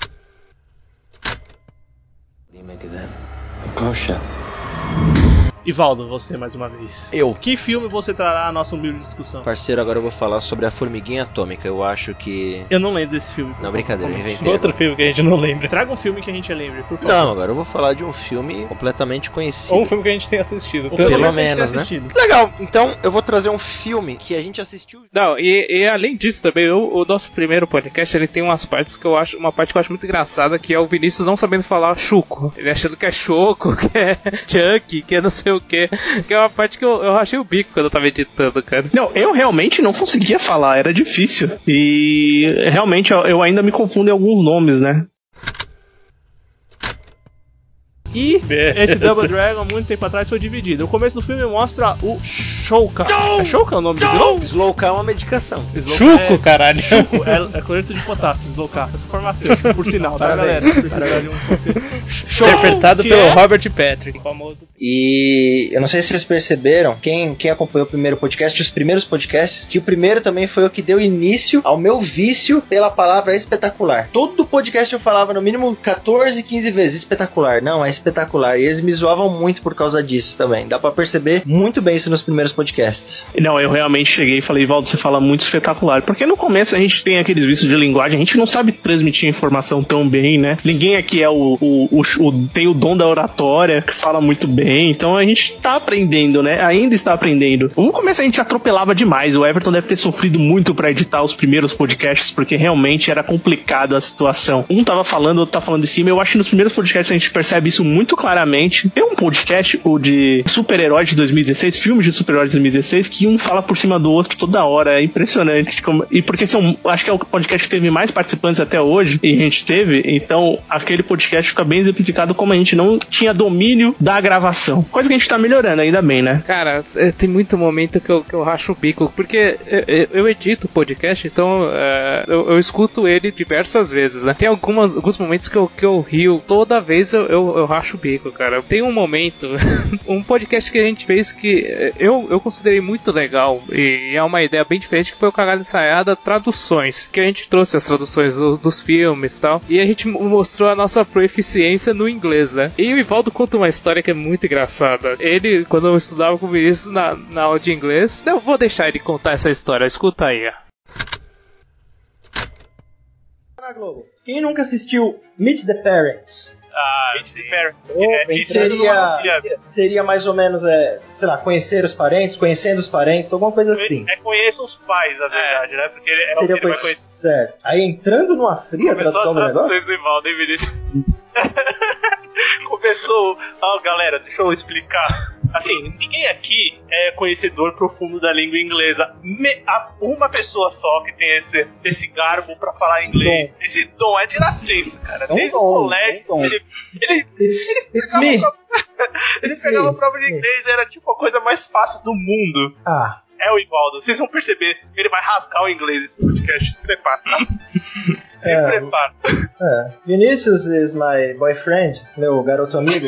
Poxa. Ivaldo, você mais uma vez. Eu. Que filme você trará à nossa humilde discussão? Parceiro, agora eu vou falar sobre a Formiguinha Atômica. Eu acho que... Eu não lembro desse filme. Não, brincadeira, eu inventei. Outro filme que a gente não lembra. Traga um filme que a gente lembre, por favor. Não, agora eu vou falar de um filme completamente conhecido. Ou um filme que a gente tenha assistido. Pelo menos, né? Legal, então eu vou trazer um filme que a gente assistiu. Não, e além disso também, o nosso primeiro podcast, ele tem umas partes que eu acho, uma parte que eu acho muito engraçada, que é o Vinícius não sabendo falar chuco. Ele achando que é choco, que é chunk, que é não sei o que é uma parte que eu rachei o bico quando eu tava editando, cara. Não, eu realmente não conseguia falar, era difícil. E realmente eu ainda me confundo em alguns nomes, né? E esse Double Dragon, muito tempo atrás, foi dividido. O começo do filme mostra o Shouka. É Shouka o nome do vilão? Slowka é uma medicação. Chuco, caralho. Chuco, é cloreto de potássio, Slowka. Essa farmacêutica, por sinal, tá, galera? Se precisar de um conselho. Interpretado pelo Robert Patrick, famoso. E eu não sei se vocês perceberam, quem acompanhou o primeiro podcast, os primeiros podcasts, que o primeiro também foi o que deu início ao meu vício pela palavra espetacular. Todo podcast eu falava no mínimo 14, 15 vezes espetacular. Não, é espetacular. E eles me zoavam muito por causa disso também. Dá pra perceber muito bem isso nos primeiros podcasts. Não, eu realmente cheguei e falei, Valdo, você fala muito espetacular. Porque no começo a gente tem aqueles vícios de linguagem, a gente não sabe transmitir a informação tão bem, né? Ninguém aqui é tem o dom da oratória, que fala muito bem. Então a gente tá aprendendo, né? Ainda está aprendendo. No começo a gente atropelava demais. O Everton deve ter sofrido muito pra editar os primeiros podcasts, porque realmente era complicado a situação. Um tava falando, outro tá falando de cima. Eu acho que nos primeiros podcasts a gente percebe isso muito claramente. Tem um podcast, o de super-heróis de 2016, filmes de super-heróis de 2016, que um fala por cima do outro toda hora. É impressionante. E porque acho que é o podcast que teve mais participantes até hoje, e a gente teve, então aquele podcast fica bem exemplificado como a gente não tinha domínio da gravação. Coisa que a gente tá melhorando, ainda bem, né? Cara, tem muito momento que eu racho o bico, porque eu edito o podcast, então eu escuto ele diversas vezes, né? Tem alguns momentos que eu rio, toda vez eu racho o bico, cara. Tem um momento, um podcast que a gente fez que eu considerei muito legal, e é uma ideia bem diferente, que foi o Cagada Ensaiada Traduções, que a gente trouxe as traduções dos filmes e tal, e a gente mostrou a nossa proeficiência no inglês, né? E o Ivaldo conta uma história que é muito engraçada. Ele, quando eu estudava com o Vinícius na aula de inglês, eu vou deixar ele contar essa história, escuta aí. Na Globo. Quem nunca assistiu Meet the Parents? Meet the Parents. Seria mais ou menos, sei lá, conhecer os parentes, conhecendo os parentes, alguma coisa assim. Conheço os pais, na verdade, né? Porque ele seria o que ele vai conhecer. Certo. Aí entrando numa fria tradução do negócio. Começou as traduções do Ivaldo, hein, Vinícius? Começou... galera, deixa eu explicar. Assim, ninguém aqui é conhecedor profundo da língua inglesa. Uma pessoa só que tem esse garbo pra falar inglês. Esse dom é de nascença, cara. Desde o colégio, ele pegava a prova de inglês, era tipo a coisa mais fácil do mundo. É o Ivaldo. Vocês vão perceber, ele vai rasgar o inglês nesse podcast. Se prepara, tá? Se prepara. Vinícius is my boyfriend, meu garoto amigo.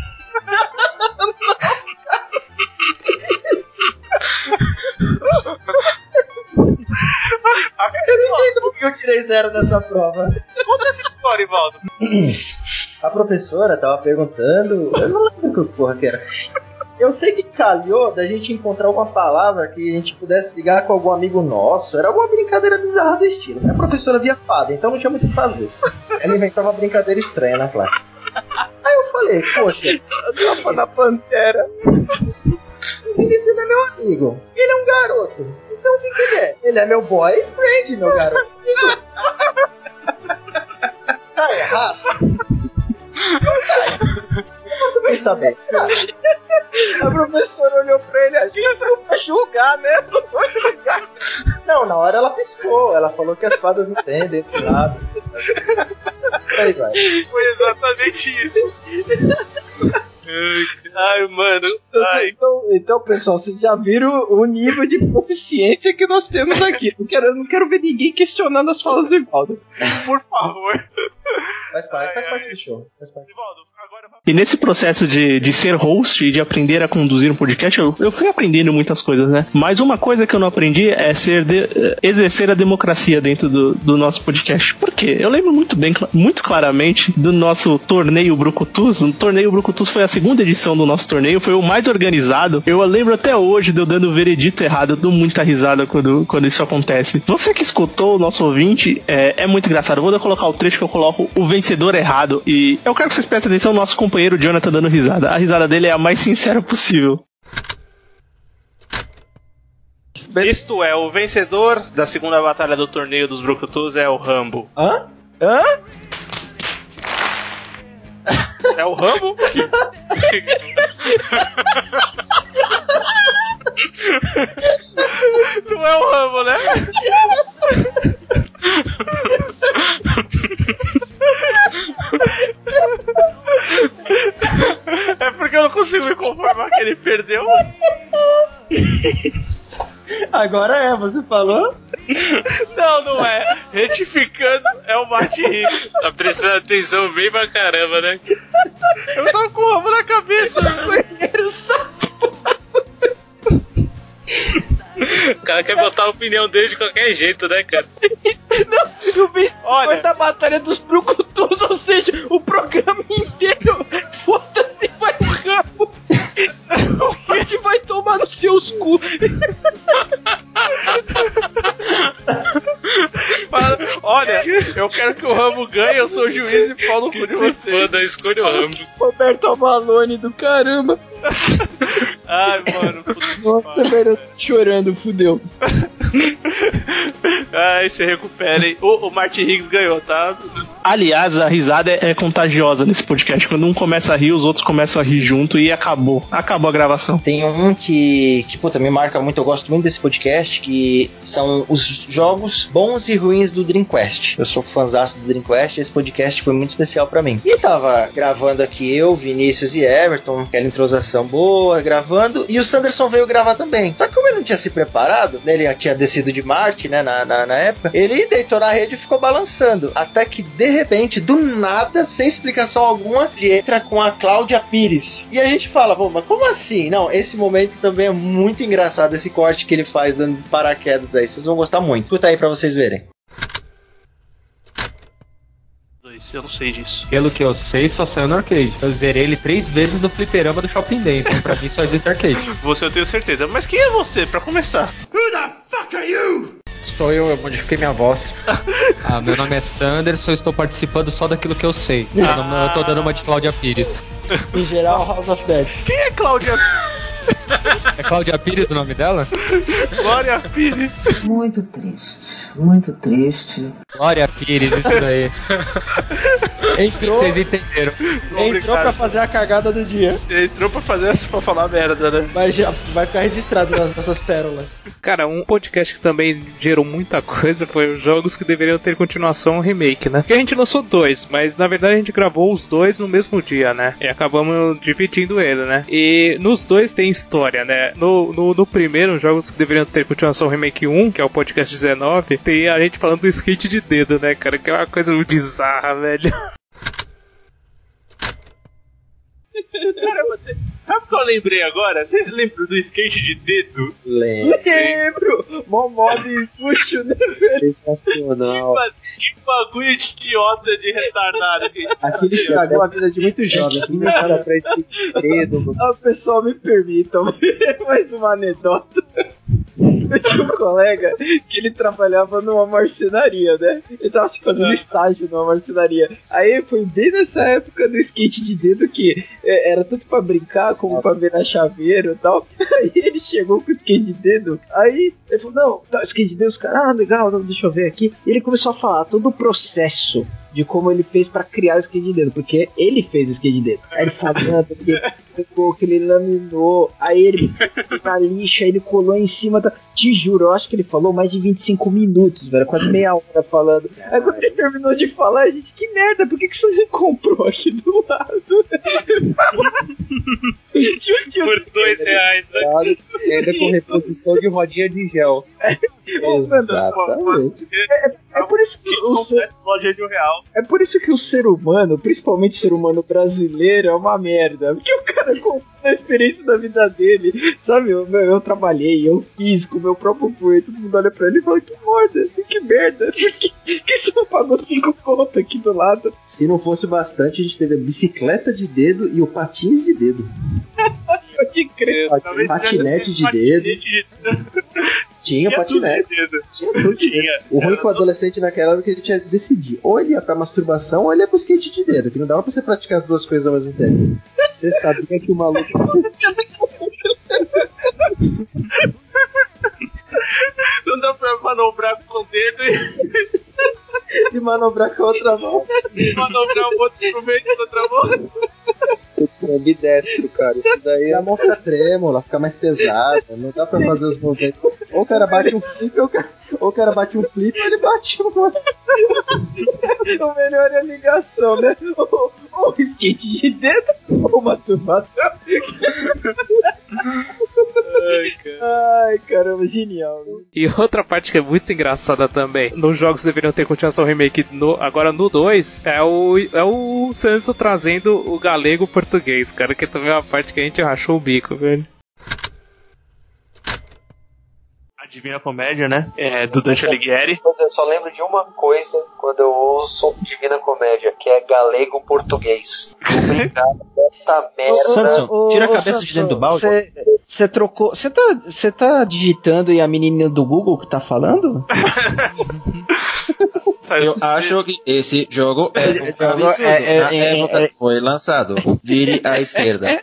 Eu não entendo porque eu tirei 0 nessa prova. Conta essa história, Ivaldo. A professora tava perguntando, eu não lembro que porra que era. Eu sei que calhou da gente encontrar alguma palavra que a gente pudesse ligar com algum amigo nosso. Era alguma brincadeira bizarra do estilo. A professora via fada, então não tinha muito o que fazer. Ela inventava uma brincadeira estranha na classe. Aí eu falei, poxa, a da Pantera. O Vinícius é meu amigo. Ele é um garoto. Então o que ele é? Ele é meu boyfriend, meu garoto. Tá errado? Você vai saber. A professora olhou pra ele, a gente não vai julgar, né? Não vai julgar. Não, na hora ela piscou. Ela falou que as fadas entendem esse lado. Aí vai. Foi exatamente isso. Ai, mano. Ai. Então, pessoal, vocês já viram o nível de proficiência que nós temos aqui. Não quero ver ninguém questionando as falas do Ivaldo. Por favor. Faz parte do show. Ivaldo, agora... E nesse processo de ser host e de aprender a conduzir um podcast, eu fui aprendendo muitas coisas, né? Mas uma coisa que eu não aprendi é exercer a democracia dentro do nosso podcast. Por quê? Eu lembro muito claramente do nosso torneio Brucutus. O torneio Brucutus foi a segunda edição do nosso torneio, foi o mais organizado. Eu lembro até hoje de eu dando o veredito errado. Eu dou muita risada quando isso acontece. Você que escutou, o nosso ouvinte, é muito engraçado. Eu vou colocar o trecho que eu coloco o vencedor errado. E eu quero que vocês prestem atenção no nosso companheiro Jonathan dando risada. A risada dele é a mais sincera possível. Isto é, o vencedor da segunda batalha do torneio dos Brucutus é o Rambo. Hã? É o Rambo? Não é o Rambo, né? que ele perdeu. Agora é, você falou? Não é. Retificando, é o Martin Higgs. Tá prestando atenção bem pra caramba, né? Eu tava com o ramo na cabeça. O cara quer botar a opinião dele de qualquer jeito, né, cara? Não, o bicho Olha, foi da batalha dos brucutus, ou seja, o programa inteiro. Foda-se, vai no ramo. O Kid vai tomar nos seus cu. Olha, eu quero que o Rambo ganhe, eu sou o juiz e pau no cu de vocês. Escolha o Rambo. Roberto Avalone do caramba. Ai, mano. Nossa, velho, eu tô chorando, fudeu. Ai, se recuperem. O Martin Higgs ganhou, tá? Aliás, a risada é contagiosa nesse podcast. Quando um começa a rir, os outros começam a rir junto e acabou. Acabou a gravação. Tem um que puta, me marca muito, eu gosto muito desse podcast, que são os jogos bons e ruins do Dreamcast. Eu sou fãzaço do Dreamcast e esse podcast foi muito especial pra mim. E tava gravando aqui eu, Vinícius e Everton, aquela entrosação boa, gravando, e o Sanderson veio gravar também. Só que como ele não tinha se preparado, né, ele tinha descido de Marte, né, na época, ele deitou na rede e ficou balançando. Até que, de repente, do nada, sem explicação alguma, ele entra com a Cláudia Pires. E a gente fala, pô, mas como assim? Não, esse momento também é muito engraçado, esse corte que ele faz dando paraquedas aí. Vocês vão gostar muito. Escuta aí pra vocês verem. Eu não sei disso. Pelo que eu sei, só saiu no arcade. Eu zerei ele 3 vezes no fliperama do Shopping Dance. Então pra mim só existe arcade. Você eu tenho certeza. Mas quem é você, pra começar? Who the fuck are you? Sou eu modifiquei minha voz. Meu nome é Sanderson, estou participando só daquilo que eu sei. Eu tô dando uma de Cláudia Pires. Em geral, House of Dead. Quem é Cláudia Pires? É Cláudia Pires o nome dela? Glória Pires. Muito triste. Muito triste. Glória Pires, isso daí. Entrou. Vocês entenderam. Entrou pra fazer a cagada do dia. Você entrou pra fazer pra falar merda, né? Vai ficar registrado nas nossas pérolas. Cara, um podcast que também gerou muita coisa foi os jogos que deveriam ter continuação ou remake, né? Porque a gente lançou 2, mas na verdade a gente gravou os 2 no mesmo dia, né? E acabamos dividindo ele, né? E nos 2 tem história, né? No primeiro, jogos que deveriam ter continuação remake 1, que é o podcast 19, tem a gente falando do skate de dedo, né, cara? Que é uma coisa muito bizarra, velho. Cara, você... Sabe o que eu lembrei agora? Vocês lembram do skate de dedo? Lembro! Mó modo inútil, né, velho? Sensacional. Que bagulho de idiota de retardado. Aquele estragou a vida de muito jovem. Que nem cara pra esse dedo. Ah, pessoal, me permitam. Mais uma anedota. Eu tinha um colega que ele trabalhava numa marcenaria, né? Ele tava fazendo estágio numa marcenaria. Aí foi bem nessa época do skate de dedo que era tanto pra brincar como pra virar chaveiro e tal. Aí ele chegou com o skate de dedo. Aí ele falou, não, tá, skate de dedo, os caras, legal, não, deixa eu ver aqui. E ele começou a falar todo o processo de como ele fez pra criar o skate de dedo, porque ele fez o skate de dedo. Aí ele falando que ele laminou, aí ele na lixa, aí ele colou em cima da... Te juro, eu acho que ele falou mais de 25 minutos, velho, quase meia hora falando. Aí quando ele terminou de falar, a gente, que merda, por que você não comprou aqui do lado? Por R$2, né? Ainda com reposição de rodinha de gel. Exatamente. É por isso que é por isso que o ser humano, principalmente o ser humano brasileiro, é uma merda. Porque o cara com a experiência da vida dele, sabe? Eu trabalhei, eu fiz com o meu próprio punho. Todo mundo olha pra ele e fala, que merda. Que você não pagou 5 contas aqui do lado? Se não fosse bastante, a gente teve a bicicleta de dedo e o patins de dedo. Pode crer. Patinete de dedo. Tinha patinete. Tinha tudo. O ruim com o adolescente naquela era que ele tinha que decidir. Ou ele ia pra masturbação ou ele ia pro skate de dedo. Que não dava pra você praticar as duas coisas ao mesmo tempo. Você sabia que o maluco... Não dá pra manobrar com o dedo e manobrar com a outra mão. E manobrar um outro instrumento com a outra mão. Putz, é ambidestro, cara. Isso daí... A mão fica trêmula, fica mais pesada. Não dá pra fazer os movimentos. Ou o cara bate um flip, ou o cara bate um flip, ou ele bate um... O melhor é a ligação, né? Ou skate de dedo, ou masturbação. Ai, caramba, genial. E outra parte que é muito engraçada também, nos jogos deveriam ter continuação remake, agora no 2, é o Sanso trazendo o galego português, cara, que também é uma parte que a gente rachou o bico, velho. Divina Comédia, né? Do Dante Alighieri. Eu só lembro de uma coisa quando eu ouço Divina Comédia, que é galego-português. Obrigado por essa merda. Samson, tira a cabeça de dentro do balde. Você trocou. Você tá digitando e a menina do Google que tá falando? Eu acho que esse jogo é um absurdo. Na época que foi lançado, vire à esquerda.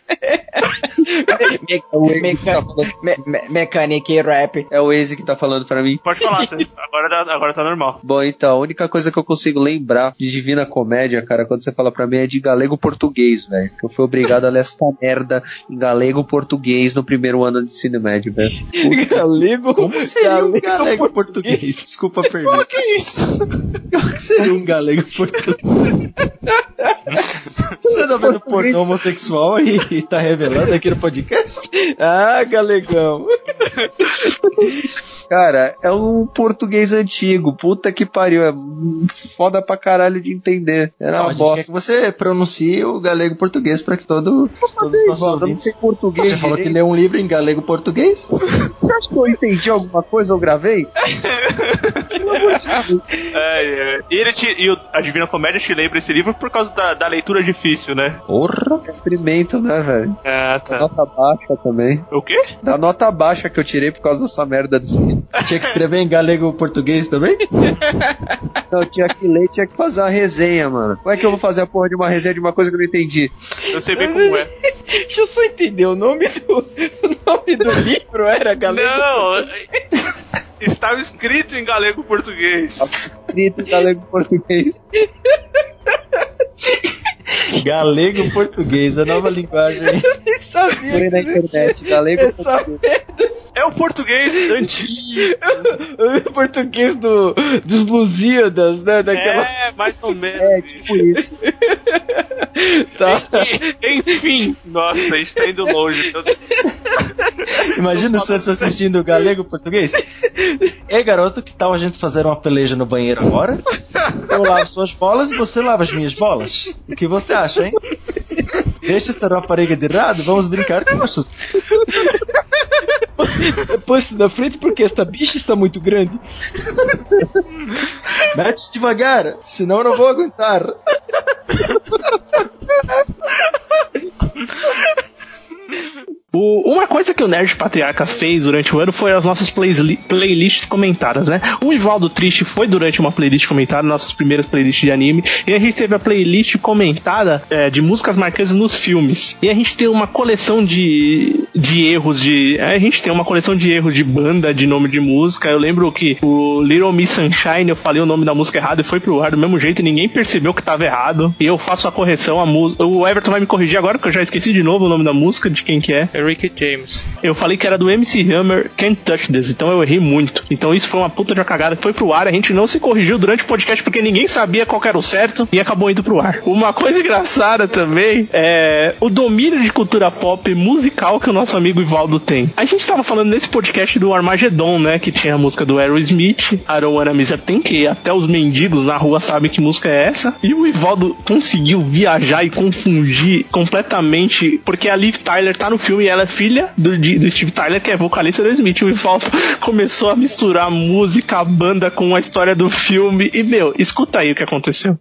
Mechanic Rap. É o Waze que tá falando pra mim. Pode falar, agora tá normal. Bom, então, a única coisa que eu consigo lembrar de Divina Comédia, cara, quando você fala pra mim, é de galego-português, velho. Que eu fui obrigado a ler essa merda em galego-português no primeiro ano de ensino médio, velho. Galego? Como seria um galego-português? Desculpa a pergunta. Que é isso? O que seria um galego-português? Você tá vendo pornô homossexual e tá revelando aqui no podcast? Ah, galegão. Cara, é um português antigo. Puta que pariu. É foda pra caralho de entender. Era uma bosta. Quer que você pronuncie o galego-português pra que todos os nossos ouvintes... português. Você falou que leu um livro em galego-português? Você acha que eu entendi alguma coisa ou gravei? E a Divina Comédia te lembra esse livro por causa da leitura difícil, né? Porra! Experimento, né, velho? Ah, tá. Da nota baixa também. O quê? Da nota baixa que eu tirei por causa dessa merda desse livro. Tinha que escrever em galego-português também? Não, tinha que ler, tinha que fazer uma resenha, mano. Como é que eu vou fazer a porra de uma resenha de uma coisa que eu não entendi? Eu sei bem como é. Deixa eu só entender, o nome do livro era galego? Não, estava escrito em galego-português. Escrito em galego-português. Galego-português, a nova linguagem. Foi na internet, galego-português. É o português antigo. O português dos Lusíadas, né? Mais ou menos. É, tipo isso. Tá. Enfim. Nossa, a gente tá indo longe. Imagina o Santos assistindo o galego-português. Ei, garoto, que tal a gente fazer uma peleja no banheiro agora? Eu lavo suas bolas e você lava as minhas bolas. O que você acha, hein? Deixa esta rapariga de lado, vamos brincar com nossos... Põe-se na frente porque esta bicha está muito grande. Mete-se devagar, senão eu não vou aguentar. Uma coisa que o Nerd Patriarca fez durante o ano foi as nossas playlists comentadas, né? O Ivaldo Triste foi durante uma playlist comentada, nossas primeiras playlists de anime, e a gente teve a playlist comentada de músicas marcantes nos filmes. E a gente tem uma coleção de erros a gente tem uma coleção de erros de banda, de nome de música. Eu lembro que o Little Miss Sunshine, eu falei o nome da música errado e foi pro ar do mesmo jeito e ninguém percebeu que tava errado. E eu faço a correção, o Everton vai me corrigir agora, porque eu já esqueci de novo o nome da música, de quem que é. Rick James. Eu falei que era do MC Hammer, Can't Touch This, então eu errei muito. Então isso foi uma puta de uma cagada que foi pro ar, a gente não se corrigiu durante o podcast porque ninguém sabia qual era o certo e acabou indo pro ar. Uma coisa engraçada também é o domínio de cultura pop musical que o nosso amigo Ivaldo tem. A gente tava falando nesse podcast do Armageddon, né, que tinha a música do Aerosmith, I Don't Wanna Miss a Thing, que até os mendigos na rua sabem que música é essa, e o Ivaldo conseguiu viajar e confundir completamente, porque a Liv Tyler tá no filme e ela é filha do Steve Tyler, que é vocalista do Smith. O Ivaldo começou a misturar música, a banda com a história do filme e, meu, escuta aí o que aconteceu.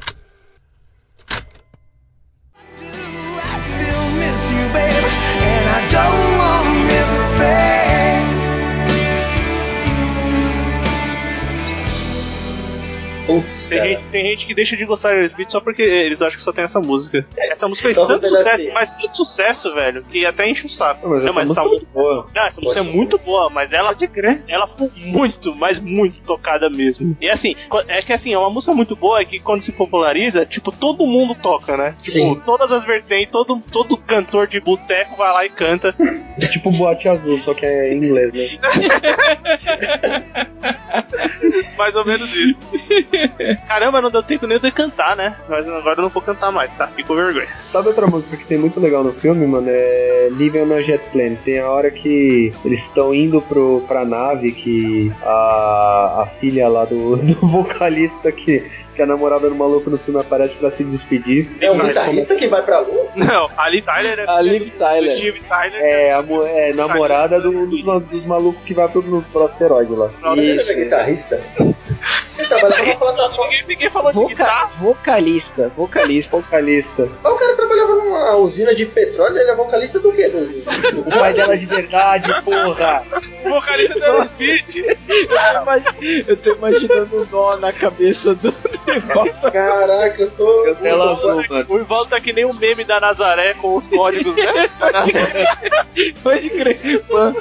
Putz, tem gente que deixa de gostar de Aerosmith só porque eles acham que só tem essa música. Essa música fez tanto sucesso, mas tanto sucesso, velho, que até enche o saco. Mas essa música é muito boa. Não, essa música é muito boa, mas ela foi muito, mas muito tocada mesmo. E assim, é que assim, é uma música muito boa que quando se populariza, tipo, todo mundo toca, né? Tipo, sim, todas as vertentes, todo cantor de boteco vai lá e canta. É tipo Boate Azul, só que é em inglês, né? Mais ou menos isso. Caramba, não deu tempo nem de cantar, né? Mas agora eu não vou cantar mais, tá? Fico com vergonha. Sabe outra música que tem muito legal no filme, mano? É Living on a Jet Plane. Tem a hora que eles estão indo pra nave, que a filha lá do vocalista que a namorada do maluco no filme aparece pra se despedir. É o guitarrista que vai pra lua? Não, a Liv Tyler é a Liv Tyler. Steve Tyler. É namorada dos malucos que vai pro asteroide lá. Ele é guitarrista? Ele trabalha numa plataforma. Ninguém falou de guitarra. Vocalista. Mas o cara trabalhava numa usina de petróleo, ele é vocalista do quê? O pai dela de verdade, porra. O vocalista da Speed. Eu tô imaginando um nó na cabeça do Ivaldo. Caraca, eu tô... Tela azul, mano. O Ivaldo tá que nem o meme da Nazaré com os códigos, né? Pode crer, mano.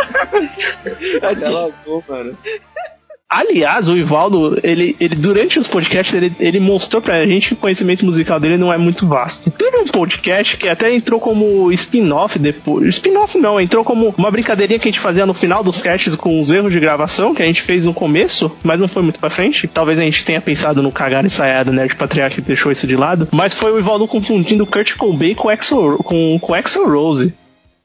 Tela azul, mano. Aliás, o Ivaldo, ele durante os podcasts, ele mostrou pra gente que o conhecimento musical dele não é muito vasto. Teve um podcast que até entrou como spin-off depois. Spin-off não, entrou como uma brincadeirinha que a gente fazia no final dos casts com os erros de gravação, que a gente fez no começo, mas não foi muito pra frente. Talvez a gente tenha pensado no cagar ensaiado, né, de Patriarca, que deixou isso de lado. Mas foi o Ivaldo confundindo Kurt Cobain com Axl Rose.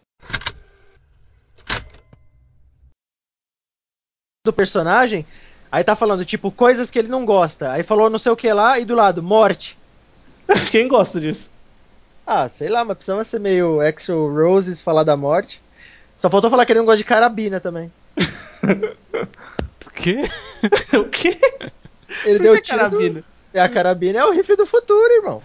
Do personagem, aí tá falando, tipo, coisas que ele não gosta. Aí falou não sei o que lá e do lado, morte. Quem gosta disso? Ah, sei lá, mas precisava ser meio Axl Roses falar da morte. Só faltou falar que ele não gosta de carabina também. O quê? O quê? Ele deu tiro carabina? A carabina é o rifle do futuro, irmão.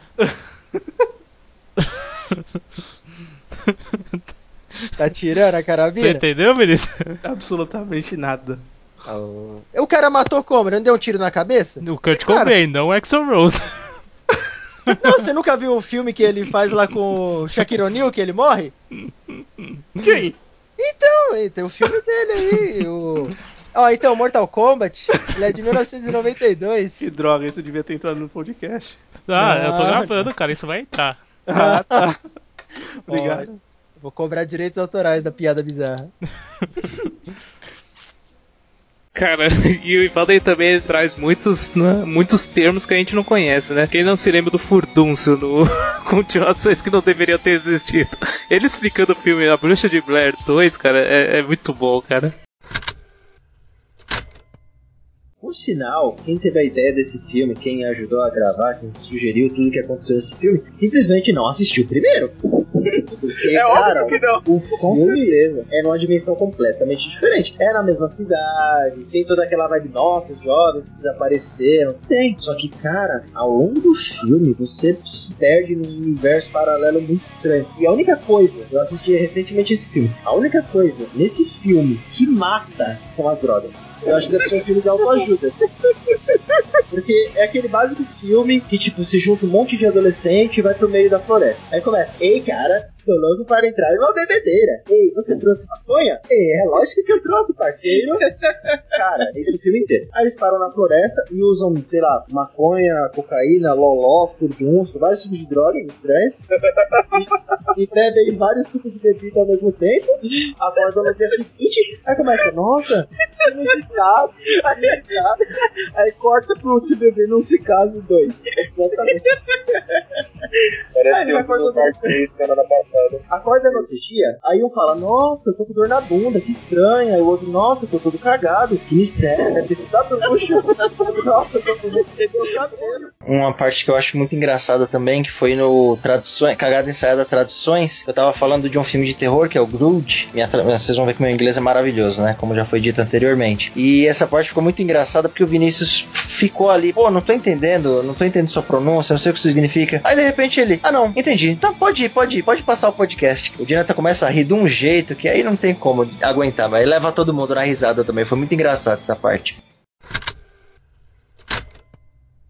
Tá tirando a carabina? Você entendeu, Vinícius? Absolutamente nada. O cara matou como? Ele não deu um tiro na cabeça? O Kurt Cobain, não o Axl Rose. Não, você nunca viu o filme que ele faz lá com o Shaquille O'Neal, que ele morre? Quem? Então, tem o filme dele aí, então, Mortal Kombat, ele é de 1992. Que droga, isso devia ter entrado no podcast. Eu tô gravando, cara, isso vai entrar. Tá. Obrigado. Vou cobrar direitos autorais da piada bizarra. Cara, e o Ivaldo também traz muitos termos que a gente não conhece, né? Quem não se lembra do furdúncio no continuações que não deveriam ter existido. Ele explicando o filme A Bruxa de Blair 2, cara, é muito bom, cara. Por sinal, quem teve a ideia desse filme, quem ajudou a gravar, quem sugeriu tudo que aconteceu nesse filme, simplesmente não assistiu primeiro. Porque, cara, que não. O filme é numa dimensão completamente diferente. É na mesma cidade, tem toda aquela vibe, nossa, os jovens que desapareceram. Tem. Só que, cara, ao longo do filme, você se perde num universo paralelo muito estranho. E a única coisa, eu assisti recentemente esse filme, a única coisa nesse filme que mata são as drogas. Eu acho que deve ser um filme de autoajuda. Porque é aquele básico filme que, tipo, se junta um monte de adolescente e vai pro meio da floresta. Aí começa, ei, cara, estou louco para entrar em uma bebedeira. Ei, você trouxe maconha? Ei, é lógico que eu trouxe, parceiro. Cara, é isso o filme inteiro. Aí eles param na floresta e usam, sei lá, maconha, cocaína, loló, furdunço, vários tipos de drogas estranhas. E bebem vários tipos de bebida ao mesmo tempo. Acordam no dia seguinte. Aí começa, nossa, que musicado. Aí corta pro outro bebê não se casa 2. Exatamente. Parece que eu partei semana passada. Acorda no outro dia, aí um fala, nossa, eu tô com dor na bunda, que estranho. Aí o outro, nossa, eu tô todo cagado, que mistério, deve ter sido da bruxa. Nossa, eu tô com medo de ter meu cabelo. Uma parte que eu acho muito engraçada também, que foi no Traduções, Cagada Ensaiada Traduções, eu tava falando de um filme de terror, que é o Grudge. Vocês vão ver que meu inglês é maravilhoso, né, como já foi dito anteriormente. E essa parte ficou muito engraçada porque o Vinícius ficou ali, pô, não tô entendendo sua pronúncia, não sei o que isso significa. Aí de repente ele, não, entendi, então pode passar o podcast. O Jonathan começa a rir de um jeito que aí não tem como aguentar, mas leva todo mundo na risada também, foi muito engraçado essa parte.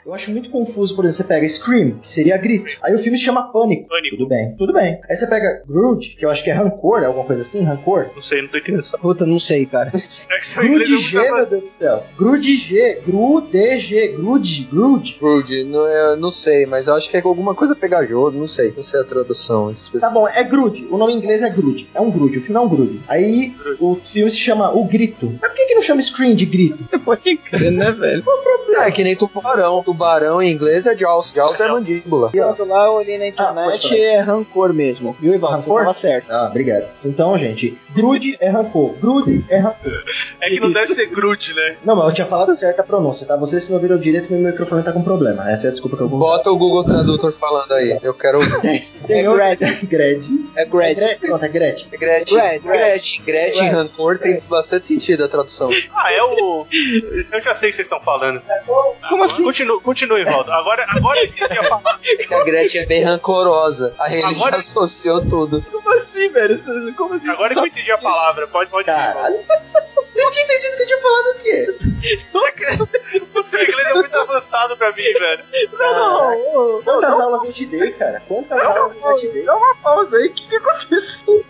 Eu acho muito confuso, por exemplo, você pega Scream, que seria grito. Aí o filme se chama Pânico. Tudo bem. Aí você pega Grudge, que eu acho que é rancor, alguma coisa assim, rancor. Não sei, não tô entendendo. Puta, não sei, cara. Grudge G, meu Deus do céu. Grudge G, Grudge. Grudge, não sei, mas eu acho que é alguma coisa pegajosa, não sei a tradução específica. Tá bom, é Grudge, o nome em inglês é Grudge. É um Grudge, o filme é um Grudge. Aí o filme se chama O Grito. Mas por que não chama Scream de grito? Pode crer, né, velho? Qual o problema? É que nem tubarão. Tubarão em inglês é Jaws. Jaws é mandíbula. Quando lá eu olhei na internet é rancor mesmo. Viu, Ivan? Rancor? Você tava certo. Ah, obrigado. Então, gente, Grudge é rancor. Grudge é rancor. É que não deve ser Grudge, né? Não, mas eu tinha falado certo a pronúncia, tá? Vocês que não ouviram direito, meu microfone tá com problema. Essa é a desculpa que eu vou usar. Bota o Google Tradutor falando aí. Eu quero ouvir. Gretchen. É Gretchen. Pronto, é Gretchen. Gretchen, rancor tem bastante sentido a tradução. Ah, é o... Eu já sei o que vocês estão falando. Como assim? Continue, Valdo. Agora eu entendi a palavra. A Gretchen é bem rancorosa. Aí ele já associou tudo. Como assim, velho? Como assim? Agora que eu entendi a palavra. Pode Caralho. Você tinha entendido que eu tinha falado o quê? O seu inglês é muito avançado pra mim, velho. Não. Quantas aulas eu te dei, cara? Quantas aulas eu te dei? Dá uma pausa aí. O que aconteceu?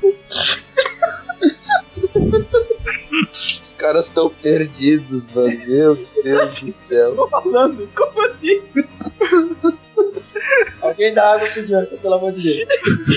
Os caras estão perdidos, mano. Meu Deus do céu. Tô falando. Como assim? Alguém dá água pro Jonathan, pelo amor de Deus.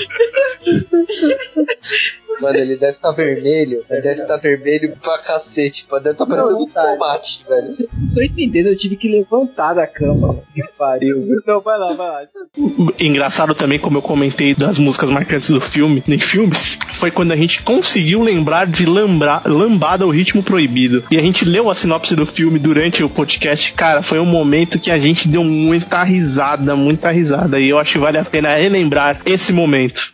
Mano, ele deve estar vermelho. Ele deve estar vermelho pra cacete. Deve estar parecendo um tomate, velho. Não tô entendendo, eu tive que levantar da cama. Que pariu. Não, vai lá. Engraçado também, como eu comentei das músicas marcantes do filme, em filmes, foi quando a gente conseguiu lembrar de Lambada, o Ritmo Proibido. E a gente leu a sinopse do filme durante o podcast. Cara, foi um momento que a gente deu muita risada. E eu acho que vale a pena relembrar esse momento.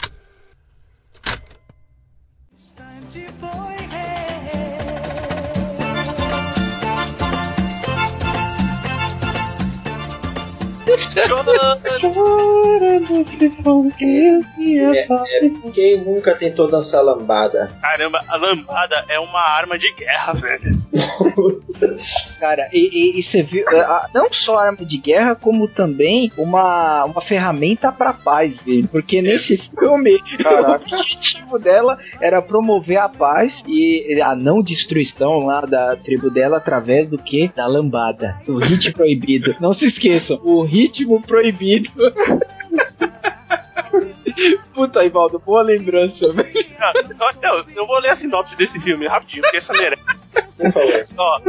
Quem nunca tentou dançar lambada? Caramba, a lambada é uma arma de guerra, velho. Nossa. Cara, e você viu, não só arma de guerra, como também uma ferramenta pra paz, velho. Porque nesse filme, o objetivo dela era promover a paz e a não destruição lá da tribo dela através do que? Da lambada. O ritmo proibido. Não se esqueçam, o ritmo proibido. Puta, Ivaldo, boa lembrança, velho. Eu vou ler a sinopse desse filme rapidinho, porque essa merece. Por favor. Ó.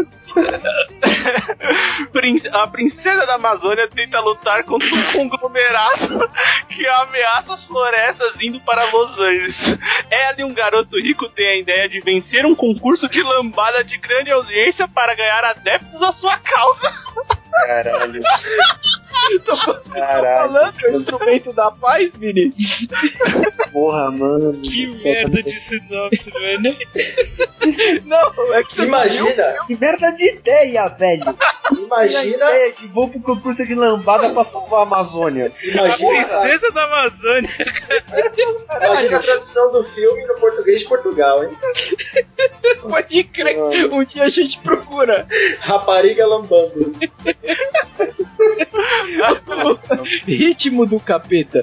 A princesa da Amazônia tenta lutar contra um conglomerado que ameaça as florestas indo para Los Angeles. Ela e um garoto rico têm a ideia de vencer um concurso de lambada de grande audiência para ganhar adeptos à sua causa. Caralho. Tô falando que é o instrumento da paz, Vini. Porra, mano. Que merda de sinopse, velho. Não, é que imagina. Que merda de ideia, velho. Imagina. Ideia de vou pro concurso de lambada pra salvar a Amazônia. Imagina. Princesa da Amazônia. Imagina a tradução do filme no português de Portugal, hein? Pode crer. Um dia a gente procura. Rapariga lambando. Ritmo do capeta.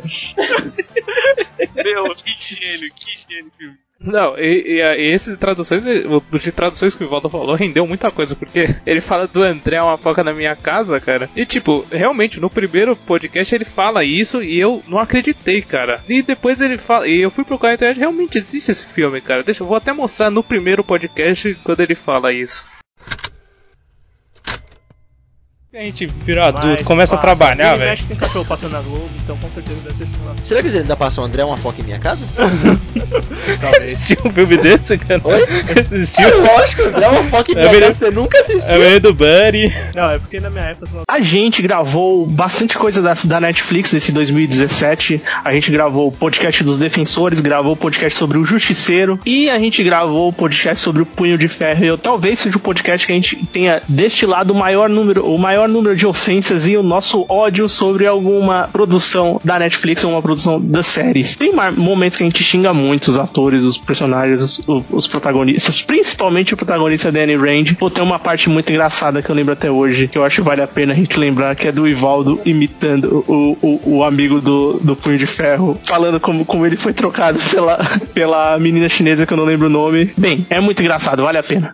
Meu, que gênio filme. Não, e essas traduções, de traduções que o Ivaldo falou, rendeu muita coisa, porque ele fala do André uma foca na minha casa, cara, e tipo, realmente, no primeiro podcast ele fala isso e eu não acreditei, cara, e depois ele fala, e eu fui procurar na internet, realmente existe esse filme, cara, eu vou até mostrar no primeiro podcast quando ele fala isso. A gente vira adulto, começa a trabalhar, velho. Mexe, tem cachorro passando na Globo, então com certeza deve ser esse nome. Será que eles ainda passam André uma foca em minha casa? Talvez. Assistiu um filme desse, cara? Oi? Assistiu? Lógico, André uma foca em minha casa, você nunca assistiu. É meio do Buddy. Não, é porque na minha época só... A gente gravou bastante coisa da Netflix desse 2017. A gente gravou o podcast dos Defensores, gravou o podcast sobre o Justiceiro e a gente gravou o podcast sobre o Punho de Ferro. Talvez seja o podcast que a gente tenha destilado o maior maior número de ofensas e o nosso ódio sobre alguma produção da Netflix ou uma produção das séries. Tem momentos que a gente xinga muito os atores, os personagens, os protagonistas, principalmente o protagonista Danny Rand. Pô, tem uma parte muito engraçada que eu lembro até hoje, que eu acho que vale a pena a gente lembrar, que é do Ivaldo imitando o amigo do Punho de Ferro, falando como ele foi trocado pela menina chinesa que eu não lembro o nome. Bem, é muito engraçado, vale a pena.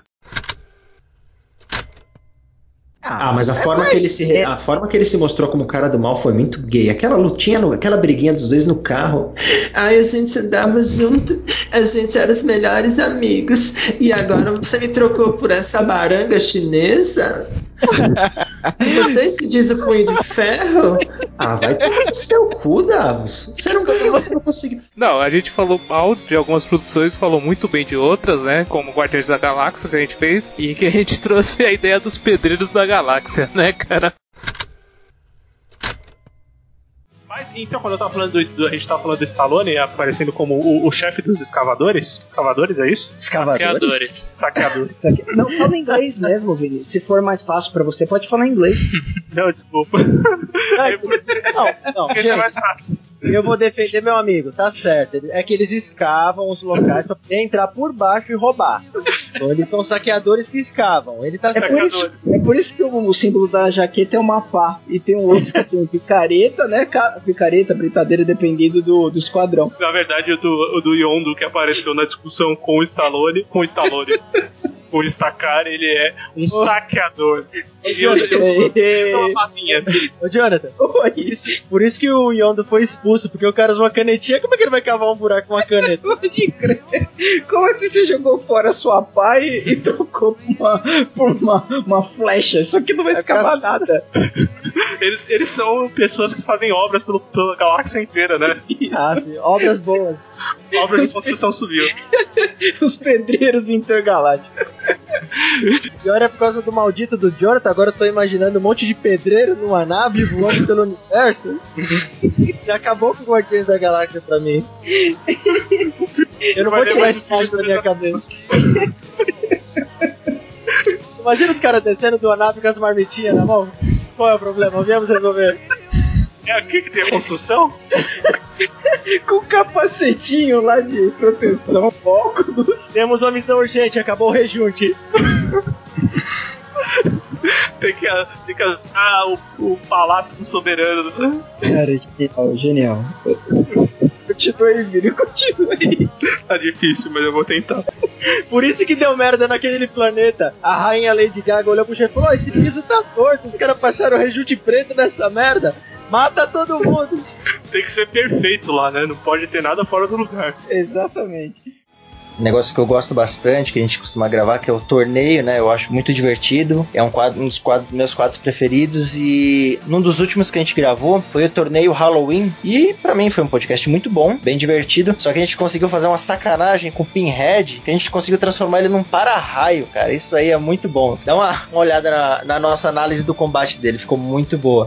Mas a forma que ele se mostrou como cara do mal foi muito gay. Aquela lutinha, aquela briguinha dos dois no carro. Ai, a gente andava junto, a gente era os melhores amigos. E agora você me trocou por essa baranga chinesa? Você se diz o Punho de Ferro? Vai tomar no seu cu, Davos. Você não ganhou, você não conseguiu. Não, a gente falou mal de algumas produções, falou muito bem de outras, né? Como Guardiões da Galáxia que a gente fez, e que a gente trouxe a ideia dos pedreiros da galáxia, né, cara? Mas então, quando eu tava falando a gente tava falando do Stallone aparecendo como o chefe dos escavadores. Escavadores, é isso? Saqueadores. Não, fala inglês mesmo, Vini. Se for mais fácil pra você, pode falar inglês. Não, desculpa. Não, gente, é mais fácil. Eu vou defender meu amigo, tá certo. É que eles escavam os locais pra poder entrar por baixo e roubar. Então eles são saqueadores que escavam. Ele tá certo. É por isso que o símbolo da jaqueta é uma pá. E tem um outro que tem picareta, né? Picareta, britadeira, dependendo do esquadrão. Na verdade, o do Yondo que apareceu na discussão com o Stallone. O Estacar, ele é um saqueador. Ô, Jonathan, por isso que o Yondo foi expulso, porque o cara usou uma canetinha. Como é que ele vai cavar um buraco com uma caneta? Como é que você jogou fora a sua pá e trocou por uma flecha? Isso aqui não vai escavar nada. Eles são pessoas que fazem obras pela galáxia inteira, né? Sim, obras boas. Obras de construção civil. Os pedreiros intergalácticos. Pior é por causa do maldito do Jonathan. Agora eu tô imaginando um monte de pedreiro numa nave voando pelo universo. E acabou com o Guardiões da Galáxia pra mim. Eu não vou tirar esse imagem da minha cabeça. Imagina os caras descendo de uma nave com as marmitinhas na mão. Qual é o problema? Viemos resolver. É aqui que tem a construção? Com um capacetinho lá de proteção, óculos. Temos uma missão urgente, acabou o rejunte. Tem que o Palácio dos Soberanos. Cara, genial. Continue, Vini, continue. Tá difícil, mas eu vou tentar. Por isso que deu merda naquele planeta. A rainha Lady Gaga olhou pro chefe e falou: esse piso tá torto, os caras baixaram o rejunte preto nessa merda. Mata todo mundo. Tem que ser perfeito lá, né? Não pode ter nada fora do lugar. Exatamente. Um negócio que eu gosto bastante, que a gente costuma gravar, que é o torneio, né? Eu acho muito divertido. É um dos meus quadros preferidos. E num dos últimos que a gente gravou foi o torneio Halloween. E pra mim foi um podcast muito bom, bem divertido. Só que a gente conseguiu fazer uma sacanagem com o Pinhead, que a gente conseguiu transformar ele num para-raio, cara. Isso aí é muito bom. Dá uma olhada na nossa análise do combate dele, ficou muito boa.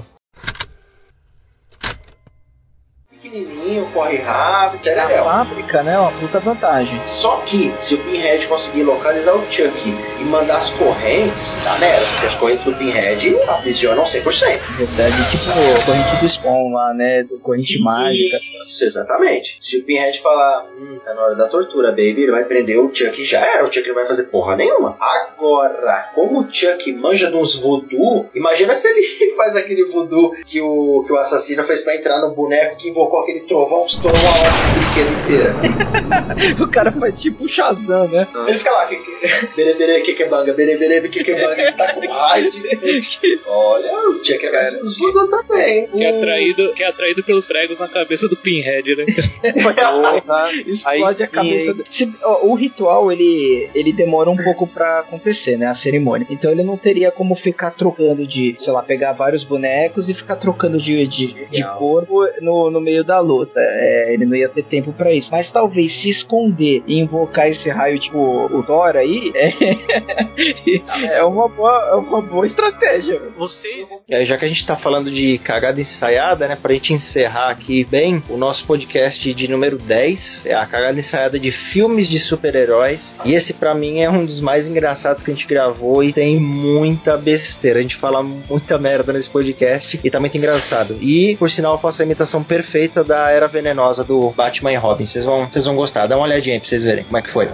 Pequenininho, corre rápido, na fábrica, né? Uma puta vantagem. Só que se o Pinhead conseguir localizar o Chucky e mandar as correntes, tá merda, porque as correntes do Pinhead aprisionam 100%. Verdade, tipo a corrente do Spawn lá, né? Do corrente mágica. Isso, exatamente. Se o Pinhead falar, tá na hora da tortura, baby, ele vai prender o Chucky, já era. O Chucky não vai fazer porra nenhuma. Agora, como o Chucky manja de uns voodoo, imagina se ele faz aquele voodoo que o assassino fez pra entrar no boneco que invocou aquele trovão que estourou uma hora de brinquedo inteira. O cara faz tipo Shazam, né? Ele fica lá, berebere, que-que-banga, berebere, que-que-banga, ele tá com raiva. Olha, o Chucky é os voodoo também. Que é atraído pelos pregos na cabeça do Pinhead, né? Explode a cabeça. O ritual, ele demora um pouco pra acontecer, né? A cerimônia. Então ele não teria como ficar trocando de, sei lá, pegar vários bonecos e ficar trocando de corpo no meio da luta. certeza. Ele não ia ter tempo pra isso. Mas talvez se esconder e invocar esse raio tipo o Thor aí é uma boa estratégia. Vocês... Já que a gente tá falando de cagada ensaiada, né, pra gente encerrar aqui bem, o nosso podcast de número 10 é a cagada ensaiada de filmes de super-heróis, e esse pra mim é um dos mais engraçados que a gente gravou e tem muita besteira, a gente fala muita merda nesse podcast e tá muito engraçado. E, por sinal, eu faço a imitação perfeita da Era Venenosa do Batman e Robin, vocês vão gostar, dá uma olhadinha aí pra vocês verem como é que foi.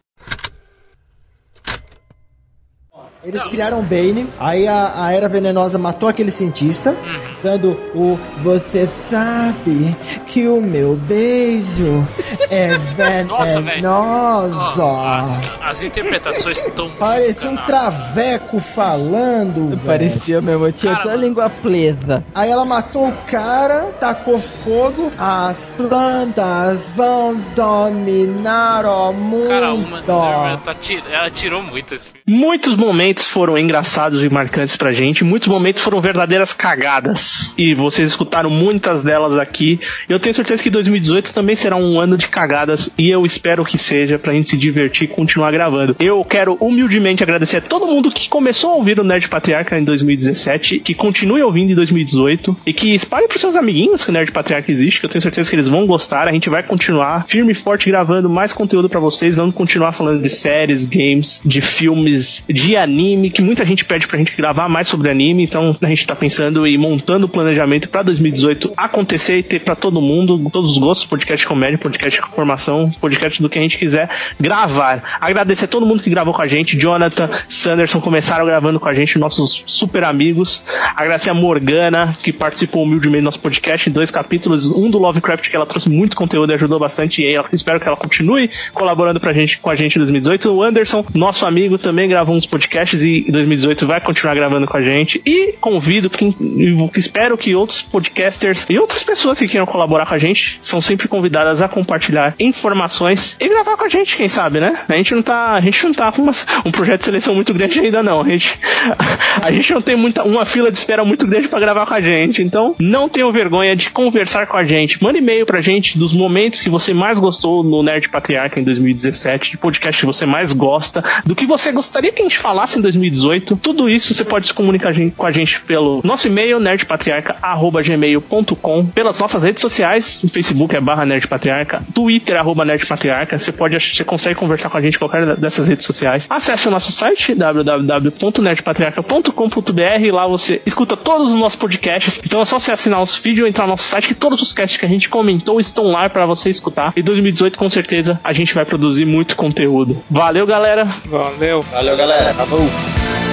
Eles criaram o Bane, aí a Era Venenosa matou aquele cientista, dando o "você sabe que o meu beijo é venenoso". As interpretações estão... Parecia um traveco falando, Parecia mesmo, tinha até a língua presa. Aí ela matou o cara, tacou fogo, as plantas vão dominar o mundo. Cara, ela tirou muito esse filme. Muitos momentos foram engraçados e marcantes pra gente, muitos momentos foram verdadeiras cagadas, e vocês escutaram muitas delas aqui. Eu tenho certeza que 2018 também será um ano de cagadas, e eu espero que seja, pra gente se divertir e continuar gravando. Eu quero humildemente agradecer a todo mundo que começou a ouvir o Nerd Patriarca em 2017, que continue ouvindo em 2018, e que espalhe pros seus amiguinhos que o Nerd Patriarca existe, que eu tenho certeza que eles vão gostar. A gente vai continuar firme e forte gravando mais conteúdo pra vocês, vamos continuar falando de séries, games, de filmes, de anime, que muita gente pede pra gente gravar mais sobre anime, então a gente tá pensando e montando o planejamento pra 2018 acontecer e ter pra todo mundo, todos os gostos, podcast de comédia, podcast de informação, podcast do que a gente quiser gravar. Agradecer a todo mundo que gravou com a gente, Jonathan, Sanderson começaram gravando com a gente, nossos super amigos. Agradecer a Morgana, que participou humildemente do nosso podcast em 2 capítulos, um do Lovecraft, que ela trouxe muito conteúdo e ajudou bastante, e aí espero que ela continue colaborando com a gente em 2018. O Anderson, nosso amigo, também gravou uns podcasts e em 2018 vai continuar gravando com a gente, e convido espero que outros podcasters e outras pessoas que queiram colaborar com a gente são sempre convidadas a compartilhar informações e gravar com a gente, quem sabe, né? A gente não tá com um projeto de seleção muito grande ainda não, a gente não tem uma fila de espera muito grande pra gravar com a gente, então não tenham vergonha de conversar com a gente. Manda e-mail pra gente dos momentos que você mais gostou no Nerd Patriarca em 2017, de podcast que você mais gosta, do que você gostaria que a gente falasse em 2018. Tudo isso você pode se comunicar com a gente pelo nosso e-mail, nerdpatriarca@gmail.com, pelas nossas redes sociais, no Facebook é /nerdpatriarca, Twitter @nerdpatriarca, você consegue conversar com a gente em qualquer dessas redes sociais. Acesse o nosso site www.nerdpatriarca.com.br, lá você escuta todos os nossos podcasts, então é só você assinar os feeds ou entrar no nosso site, que todos os casts que a gente comentou estão lá para você escutar. E 2018 com certeza a gente vai produzir muito conteúdo. Valeu, galera! Valeu, galera! Falou!